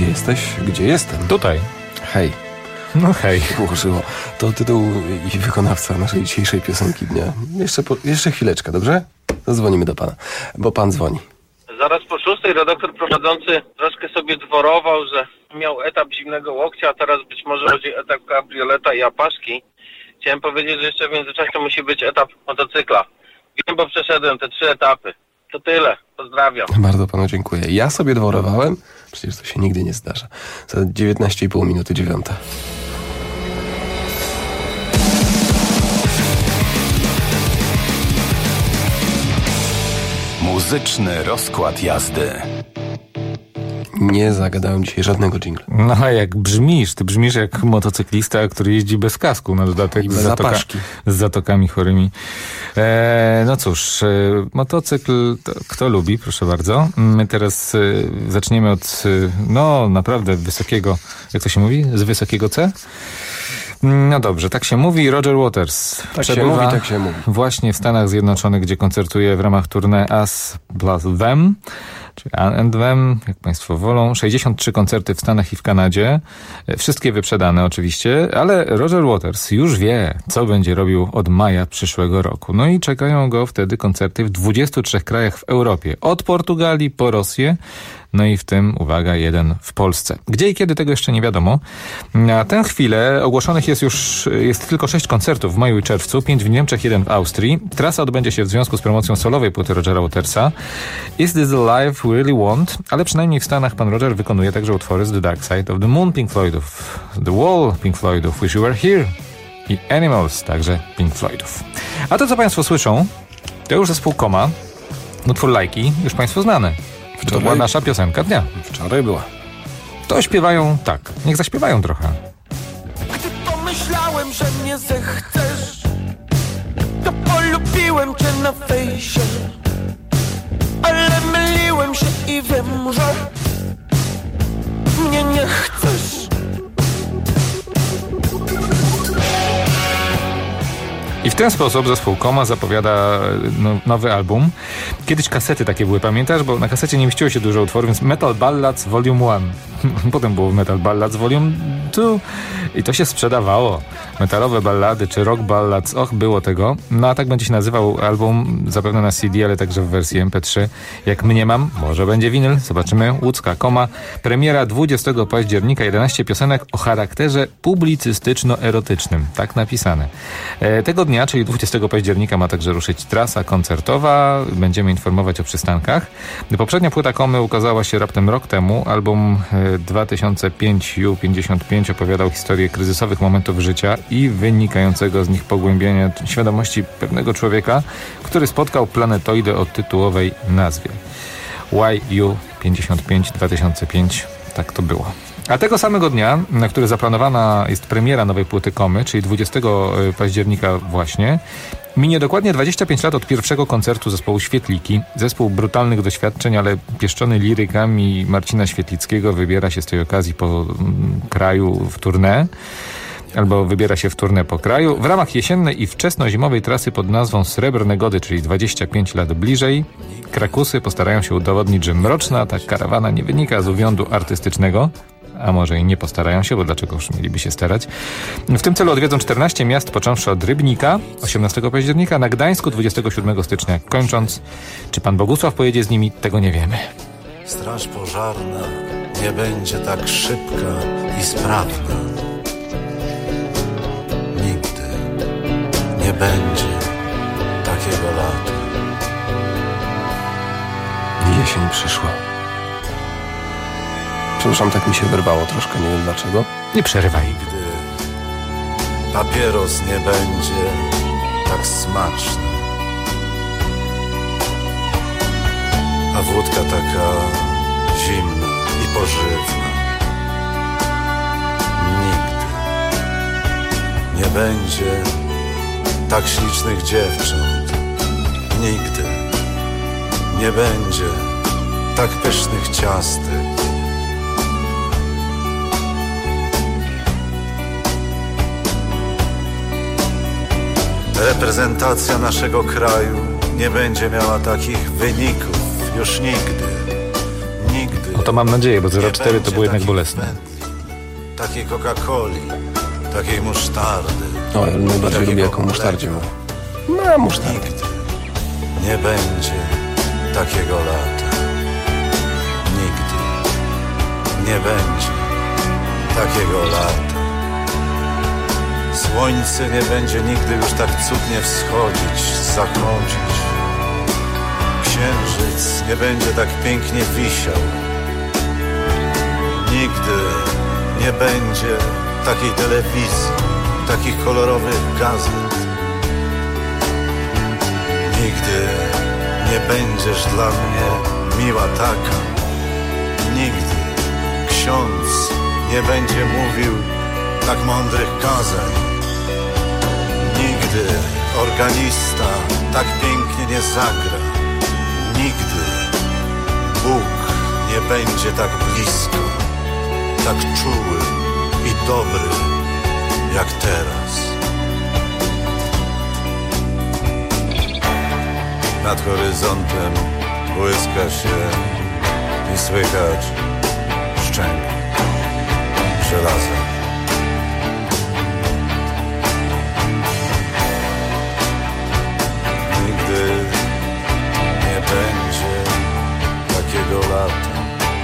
Gdzie jesteś? Gdzie jestem? Tutaj. Hej. No hej. Ułożyło. To tytuł i wykonawca naszej dzisiejszej piosenki dnia. Jeszcze chwileczkę, dobrze? Zadzwonimy do pana, bo pan dzwoni. Zaraz po 6 redaktor prowadzący troszkę sobie dworował, że miał etap zimnego łokcia, a teraz być może chodzi etap kabrioleta i apaszki. Chciałem powiedzieć, że jeszcze w międzyczasie musi być etap motocykla. Wiem, bo przeszedłem te 3 etapy. To tyle. Pozdrawiam. Bardzo panu dziękuję. Ja sobie dworowałem? Przecież to się nigdy nie zdarza. Za 19,5 minuty 9. Muzyczny rozkład jazdy. Nie zagadałem dzisiaj żadnego dżingla. No a jak brzmisz? Ty brzmisz jak motocyklista, który jeździ bez kasku na dodatek z zatokami chorymi. No cóż, motocykl to kto lubi, proszę bardzo. My teraz zaczniemy od naprawdę wysokiego, jak to się mówi? Z wysokiego C? No dobrze, tak się mówi. Roger Waters tak się mówi. Właśnie w Stanach Zjednoczonych, gdzie koncertuje w ramach tournée Us Plus Them, czy and Them, jak państwo wolą. 63 koncerty w Stanach i w Kanadzie. Wszystkie wyprzedane oczywiście, ale Roger Waters już wie, co będzie robił od maja przyszłego roku. No i czekają go wtedy koncerty w 23 krajach w Europie. Od Portugalii po Rosję. No i w tym, uwaga, 1 w Polsce. Gdzie i kiedy, tego jeszcze nie wiadomo. Na tę chwilę ogłoszonych jest tylko 6 koncertów w maju i czerwcu, 5 w Niemczech, 1 w Austrii. Trasa odbędzie się w związku z promocją solowej płyty Rogera Watersa. Is This the Life We Really Want? Ale przynajmniej w Stanach pan Roger wykonuje także utwory z The Dark Side of the Moon Pink Floydów, The Wall Pink Floydów, Wish You Were Here i Animals, także Pink Floydów. A to, co państwo słyszą, to już zespół Koma, utwór Lajki, już państwu znane. To była nasza piosenka dnia. Wczoraj była. To śpiewają tak. Niech zaśpiewają trochę. Gdy pomyślałem, że mnie zechcesz, to polubiłem cię na fejsie. Ale myliłem się i wiem, że mnie nie chcesz. I w ten sposób zespół Koma zapowiada nowy album. Kiedyś kasety takie były, pamiętasz? Bo na kasecie nie mieściło się dużo utworów, więc Metal Ballads Volume 1. Potem było Metal Ballads Volume 2 i to się sprzedawało. Metalowe ballady czy rock ballads, było tego. No a tak będzie się nazywał album, zapewne na CD, ale także w wersji MP3. Jak mniemam, może będzie winyl, zobaczymy. Łódzka Koma. Premiera 20 października, 11 piosenek o charakterze publicystyczno-erotycznym. Tak napisane. Tego dnia, czyli 20 października, ma także ruszyć trasa koncertowa. Będziemy informować o przystankach. Poprzednia płyta Komy ukazała się raptem rok temu. Album 2005 U55 opowiadał historię kryzysowych momentów życia i wynikającego z nich pogłębienia świadomości pewnego człowieka, który spotkał planetoidę o tytułowej nazwie. YU55 2005. Tak to było. A tego samego dnia, na który zaplanowana jest premiera nowej płyty Komy, czyli 20 października właśnie, minie dokładnie 25 lat od pierwszego koncertu zespołu Świetliki. Zespół brutalnych doświadczeń, ale pieszczony lirykami Marcina Świetlickiego wybiera się z tej okazji po kraju w tournée. Albo wybiera się w tournée po kraju. W ramach jesiennej i wczesnozimowej trasy pod nazwą Srebrne Gody, czyli 25 lat bliżej, Krakusy postarają się udowodnić, że mroczna ta karawana nie wynika z uwiądu artystycznego, a może i nie postarają się, bo dlaczego już mieliby się starać. W tym celu odwiedzą 14 miast, począwszy od Rybnika 18 października, na Gdańsku 27 stycznia kończąc. Czy pan Bogusław pojedzie z nimi? Tego nie wiemy. Straż pożarna nie będzie tak szybka i sprawna. Nigdy nie będzie takiego lata. Jesień przyszła. Przepraszam, tak mi się wyrwało troszkę, nie wiem dlaczego. Nie przerywaj. Nigdy papieros nie będzie tak smaczny, a wódka taka zimna i pożywna. Nigdy nie będzie tak ślicznych dziewcząt. Nigdy nie będzie tak pysznych ciastek. Reprezentacja naszego kraju nie będzie miała takich wyników już nigdy. Nigdy No to mam nadzieję, bo 0,4 to było jednak bolesne. Takiej Coca-Coli, takiej musztardy. O, ja najbardziej lubię jaką musztardzie ma. No, musztardy. Nigdy nie będzie takiego lata. Nigdy nie będzie takiego lata. Słońce nie będzie nigdy już tak cudnie wschodzić, zachodzić. Księżyc nie będzie tak pięknie wisiał. Nigdy nie będzie takiej telewizji, takich kolorowych gazet. Nigdy nie będziesz dla mnie miła taka. Nigdy ksiądz nie będzie mówił tak mądrych kazań. Nigdy organista tak pięknie nie zagra. Nigdy Bóg nie będzie tak blisko, tak czuły i dobry jak teraz. Nad horyzontem błyska się i słychać szczęk żelaza. Nigdy nie będzie takiego lata.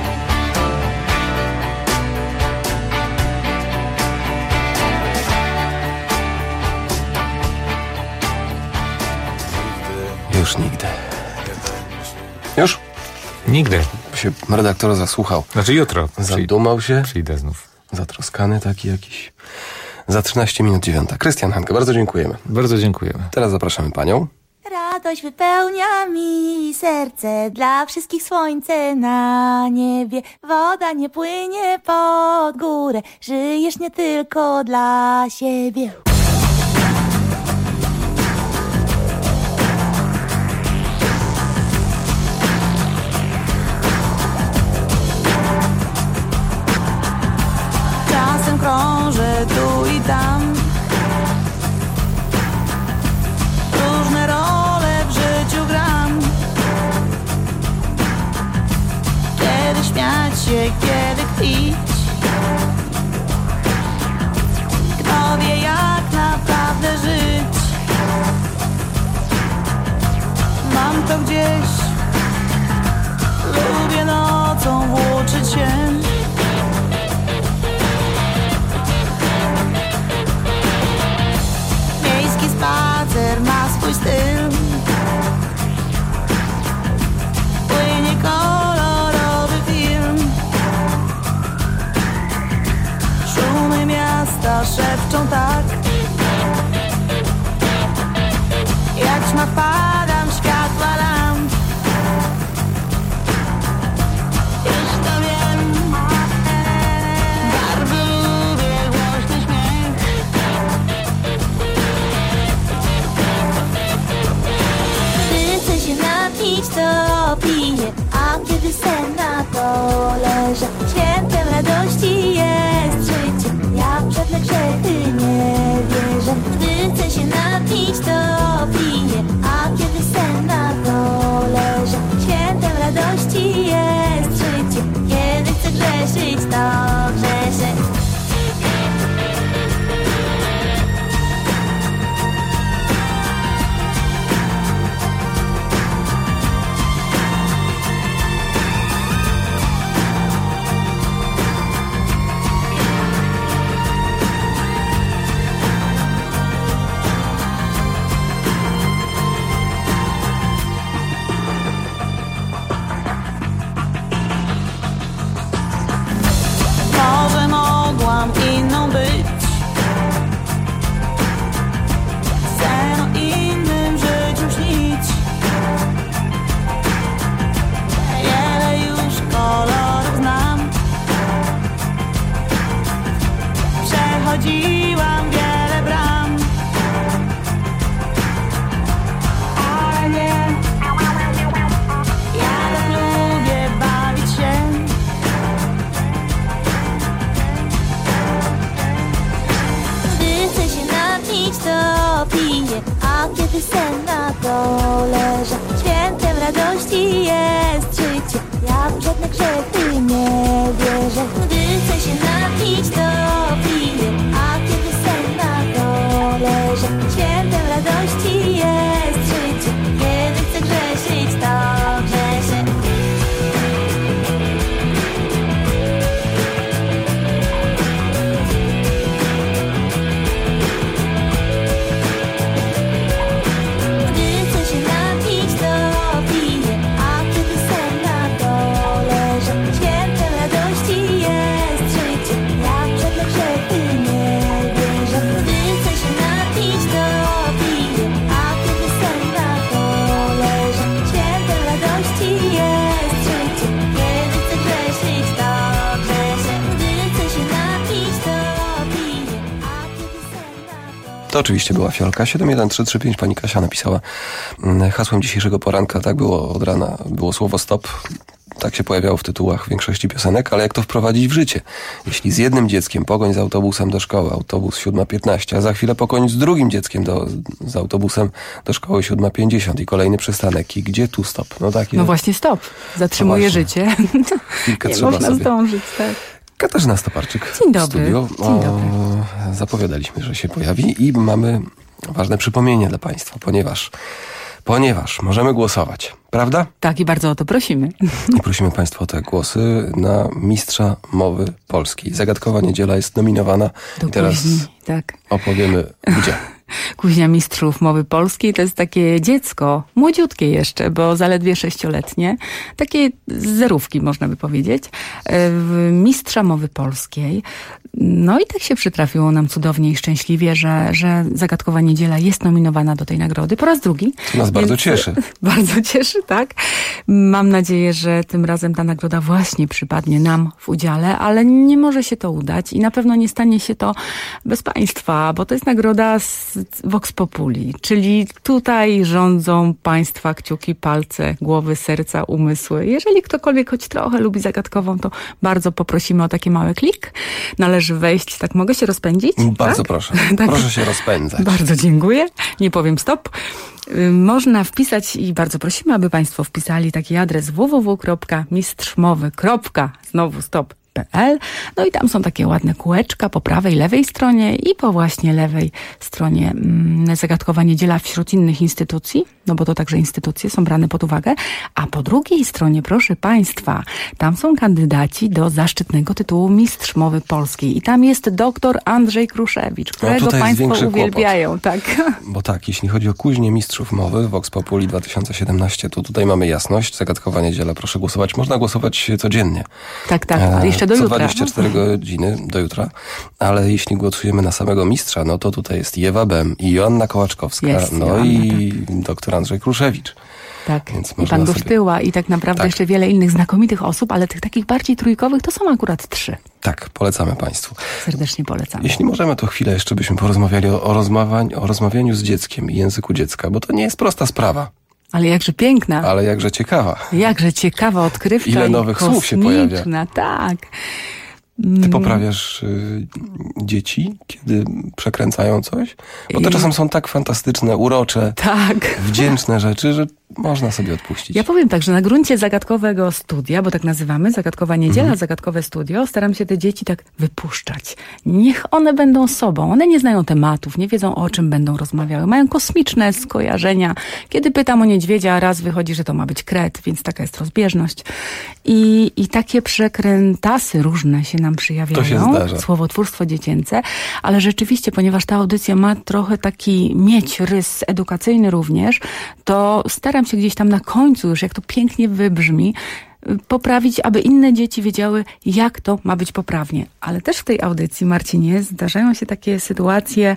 Już nigdy. Już? Nigdy. Się redaktor zasłuchał. Znaczy jutro. Zadumał się. Przyjdę znów. Zatroskany taki jakiś. Za 13 minut 9. Krystian Hanke, bardzo dziękujemy. Bardzo dziękujemy. Teraz zapraszamy panią. Radość wypełnia mi serce, dla wszystkich słońce na niebie. Woda nie płynie pod górę, żyjesz nie tylko dla siebie. Czasem krążę tu i tam, różne role w życiu gram. Kiedy śmiać się, kiedy kpić, kto wie jak naprawdę żyć. Mam to gdzieś, lubię nocą włóczyć się. Spacer ma swój styl, płynie kolorowy film. Szumy miasta szepczą tak, jak ćma wpadam światła lamp. Już to wiem, bardzo lubię głośny śmiech. Napić to piję, a kiedy sen na to leżę, świętem radości jest życie. Ja w żadne grzechy nie wierzę. Gdy chcę się napić to piję, a kiedy sen na to leżę, świętem radości jest życie. Kiedy chcę grzeszyć to grzeszę. Może mogłam inną być, sen o innym życiu śnić. Wiele już kolorów znam, przechodziłam wiele bram. Ale nie, ja tak lubię bawić się. To piję, a kiedy sen na to leżę, świętem radości jest życie. Ja w żadne grzechy nie wierzę. Gdy chcę się napić, to piję, a kiedy sen na to leżę. Świętem radości jest życie. Kiedy chcę grzeszyć, to grzeszę. To oczywiście była fiolka. 71335 pani Kasia napisała hasłem dzisiejszego poranka. Tak było od rana. Było słowo stop. Tak się pojawiało w tytułach większości piosenek, ale jak to wprowadzić w życie? Jeśli z jednym dzieckiem pogoń z autobusem do szkoły, autobus 7:15, a za chwilę pogoń z drugim dzieckiem z autobusem do szkoły 7:50 i kolejny przystanek. I gdzie tu stop? No tak jest. No właśnie stop. Zatrzymuje życie. Chwilkę nie trzeba można sobie zdążyć, tak. Katarzyna Stoparczyk. Dzień dobry. Studio. Dzień dobry. Zapowiadaliśmy, że się pojawi i mamy ważne przypomnienie dla Państwa, ponieważ możemy głosować, prawda? Tak, i bardzo o to prosimy. I prosimy Państwa o te głosy na mistrza mowy polskiej. Zagadkowa niedziela jest nominowana. Do i teraz kuźni, tak. opowiemy gdzie. Kuźnia Mistrzów Mowy Polskiej to jest takie dziecko, młodziutkie jeszcze, bo zaledwie 6-letnie, takie zerówki można by powiedzieć, mistrza mowy polskiej. No i tak się przytrafiło nam cudownie i szczęśliwie, że Zagadkowa Niedziela jest nominowana do tej nagrody po raz drugi. To nas bardzo cieszy. Bardzo cieszy, tak. Mam nadzieję, że tym razem ta nagroda właśnie przypadnie nam w udziale, ale nie może się to udać i na pewno nie stanie się to bez Państwa, bo to jest nagroda z Vox Populi, czyli tutaj rządzą Państwa kciuki, palce, głowy, serca, umysły. Jeżeli ktokolwiek choć trochę lubi zagadkową, to bardzo poprosimy o taki mały klik. Należy wejść, tak mogę się rozpędzić? Bardzo tak? proszę. Tak. Proszę się rozpędzać. Bardzo dziękuję. Nie powiem stop. Można wpisać i bardzo prosimy, aby Państwo wpisali taki adres www.mistrzmowy.pl. No i tam są takie ładne kółeczka po prawej, lewej stronie i po właśnie lewej stronie Zagadkowa Niedziela wśród innych instytucji, no bo to także instytucje są brane pod uwagę, a po drugiej stronie, proszę Państwa, tam są kandydaci do zaszczytnego tytułu Mistrz Mowy Polskiej i tam jest doktor Andrzej Kruszewicz, którego Państwo uwielbiają. Tak. Bo tak, jeśli chodzi o kuźnię Mistrzów Mowy Vox Populi 2017, to tutaj mamy jasność. Zagadkowa Niedziela, proszę głosować. Można głosować codziennie. Tak, tak, jeszcze do co jutra. 24 godziny do jutra, ale jeśli głosujemy na samego mistrza, no to tutaj jest Ewa Bem i Joanna Kołaczkowska, i doktor Andrzej Kruszewicz. Tak, więc i pan Gosztyła i tak naprawdę jeszcze wiele innych znakomitych osób, ale tych takich bardziej trójkowych to są akurat 3. Tak, polecamy Państwu. Serdecznie polecamy. Jeśli możemy, to chwilę jeszcze byśmy porozmawiali o rozmawianiu z dzieckiem i języku dziecka, bo to nie jest prosta sprawa. Ale jakże piękna. Ale jakże ciekawa. Jakże ciekawa, odkrywcza. Ile nowych słów się pojawia. Tak. Ty poprawiasz dzieci, kiedy przekręcają coś? Bo to czasem są tak fantastyczne, urocze, wdzięczne rzeczy, że można sobie odpuścić. Ja powiem tak, że na gruncie zagadkowego studia, bo tak nazywamy, Zagadkowa Niedziela, zagadkowe studio, staram się te dzieci tak wypuszczać. Niech one będą sobą. One nie znają tematów, nie wiedzą o czym będą rozmawiały. Mają kosmiczne skojarzenia. Kiedy pytam o niedźwiedzia, raz wychodzi, że to ma być kret, więc taka jest rozbieżność. I takie przekrętasy różne się nam przyjawiają. To się zdarza. Słowotwórstwo dziecięce, ale rzeczywiście, ponieważ ta audycja ma trochę taki mieć rys edukacyjny również, to staram się gdzieś tam na końcu już, jak to pięknie wybrzmi, poprawić, aby inne dzieci wiedziały, jak to ma być poprawnie. Ale też w tej audycji, Marcinie, zdarzają się takie sytuacje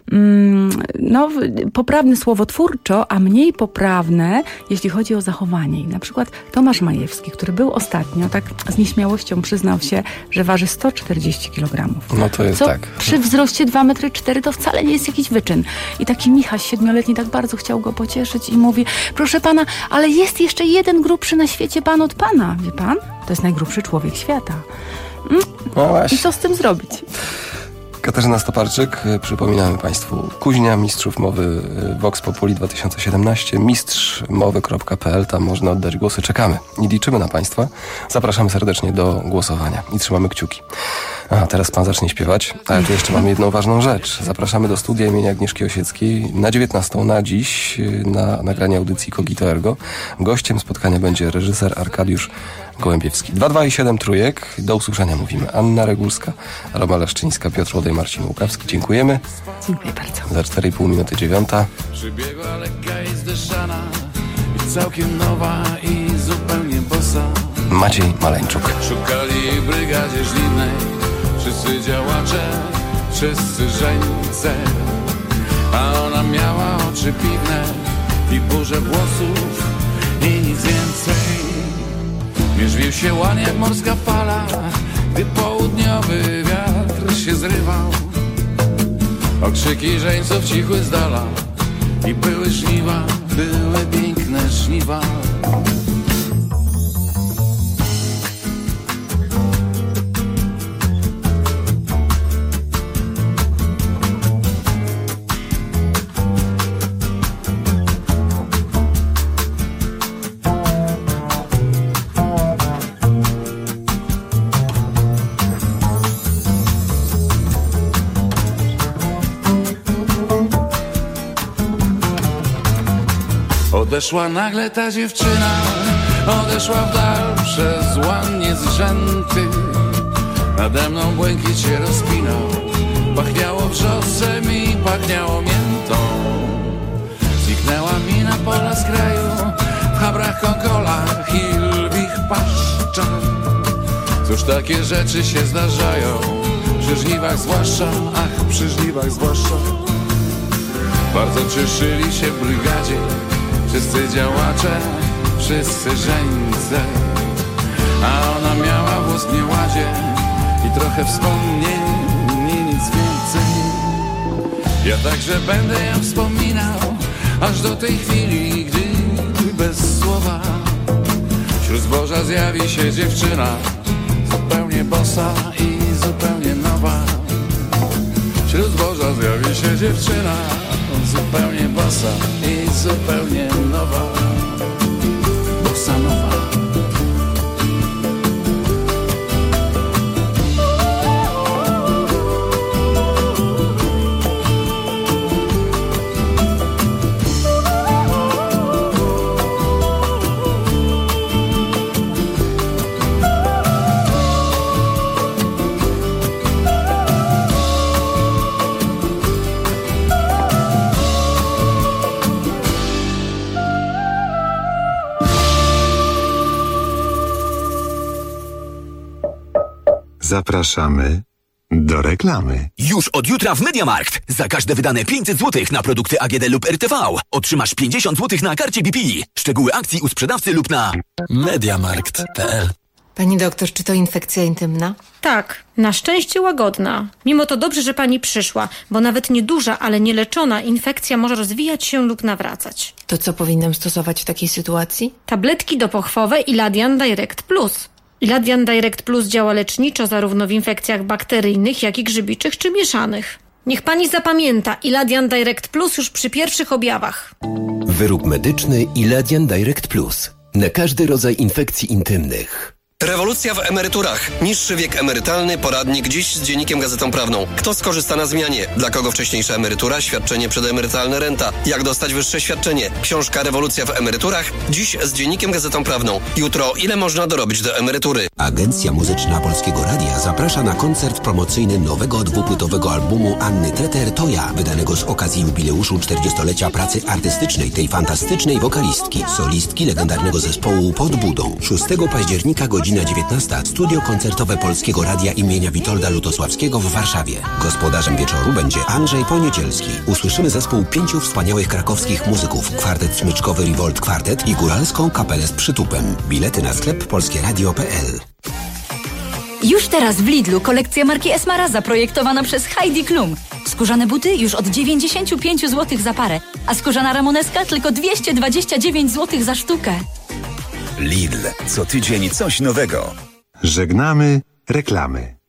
poprawne słowotwórczo, a mniej poprawne, jeśli chodzi o zachowanie. I na przykład Tomasz Majewski, który był ostatnio, tak z nieśmiałością przyznał się, że waży 140 kg. No to jest tak. Przy wzroście 2,4 m to wcale nie jest jakiś wyczyn. I taki Michaś 7-letni tak bardzo chciał go pocieszyć i mówi, proszę pana, ale jest jeszcze jeden grubszy na świecie pan od pana. Wie pan? To jest najgrubszy człowiek świata. No właśnie. I co z tym zrobić? Katarzyna Stoparczyk, przypominamy Państwu, Kuźnia Mistrzów Mowy Vox Populi 2017, mistrzmowy.pl, tam można oddać głosy, czekamy i liczymy na Państwa. Zapraszamy serdecznie do głosowania i trzymamy kciuki. A teraz Pan zacznie śpiewać, ale tu jeszcze mam jedną ważną rzecz. Zapraszamy do studia imienia Agnieszki Osieckiej na 19, na dziś, na nagranie audycji Cogito Ergo. Gościem spotkania będzie reżyser Arkadiusz Gołębiewski. 2, 7 trójek. Do usłyszenia mówimy. Anna Regulska, Roma Leszczyńska, Piotr Łodej, Marcin Łukawski. Dziękujemy. Dziękuję bardzo. Za 4,5 minuty 9. Przybiegła lekka i zdeszana, i całkiem nowa i zupełnie bosa. Maciej Maleńczuk. Szukali w brygadzie żlibnej wszyscy działacze, wszyscy żeńce. A ona miała oczy piwne i burzę włosów i nic więcej. Mierzwił się łan jak morska fala, gdy południowy wiatr się zrywał. Okrzyki żeńców cichły z dala i były żniwa, były piękne żniwa. Odeszła nagle ta dziewczyna, odeszła w dal przez łan niezrzęty. Nade mną błękit się rozpinał, pachniało wrzosem i pachniało miętą. Zniknęła mi na pola z kraju, w chabrach, konkolach i lwich paszczach. Cóż takie rzeczy się zdarzają, przy żniwach zwłaszcza, ach, przy żniwach zwłaszcza. Bardzo cieszyli się w brygadzie wszyscy działacze, wszyscy żeńce. A ona miała włos w nieładzie i trochę wspomnień, nie nic więcej. Ja także będę ją wspominał, aż do tej chwili, gdy bez słowa wśród zboża zjawi się dziewczyna, zupełnie bosa i zupełnie nowa. Wśród zboża zjawi się dziewczyna, zupełnie bosa i zupełnie nowa. Bossa nowa. Zapraszamy do reklamy. Już od jutra w MediaMarkt. Za każde wydane 500 zł na produkty AGD lub RTV otrzymasz 50 zł na karcie BP. Szczegóły akcji u sprzedawcy lub na MediaMarkt.pl. Pani doktor, czy to infekcja intymna? Tak, na szczęście łagodna. Mimo to dobrze, że pani przyszła, bo nawet nieduża, ale nieleczona infekcja może rozwijać się lub nawracać. To co powinnam stosować w takiej sytuacji? Tabletki dopochwowe Iladian Direct Plus. Iladian Direct Plus działa leczniczo zarówno w infekcjach bakteryjnych, jak i grzybiczych czy mieszanych. Niech pani zapamięta, Iladian Direct Plus już przy pierwszych objawach. Wyrób medyczny Iladian Direct Plus. Na każdy rodzaj infekcji intymnych. Rewolucja w emeryturach. Niższy wiek emerytalny, poradnik dziś z Dziennikiem Gazetą Prawną. Kto skorzysta na zmianie? Dla kogo wcześniejsza emerytura? Świadczenie przedemerytalne, renta. Jak dostać wyższe świadczenie? Książka Rewolucja w emeryturach. Dziś z Dziennikiem Gazetą Prawną. Jutro ile można dorobić do emerytury? Agencja Muzyczna Polskiego Radia zaprasza na koncert promocyjny nowego dwupłytowego albumu Anny Treter Toja, wydanego z okazji jubileuszu 40-lecia pracy artystycznej tej fantastycznej wokalistki, solistki legendarnego zespołu Pod Budą. 6 października godzina 19. Studio koncertowe Polskiego Radia imienia Witolda Lutosławskiego w Warszawie. Gospodarzem wieczoru będzie Andrzej Poniecielski. Usłyszymy zespół 5 wspaniałych krakowskich muzyków, kwartet smyczkowy Revolt Kwartet i góralską kapelę z przytupem. Bilety na sklep polskieradio.pl. Już teraz w Lidlu kolekcja marki Esmara zaprojektowana przez Heidi Klum. Skórzane buty już od 95 zł za parę, a skórzana ramoneska tylko 229 zł za sztukę. Lidl. Co tydzień coś nowego. Żegnamy reklamy.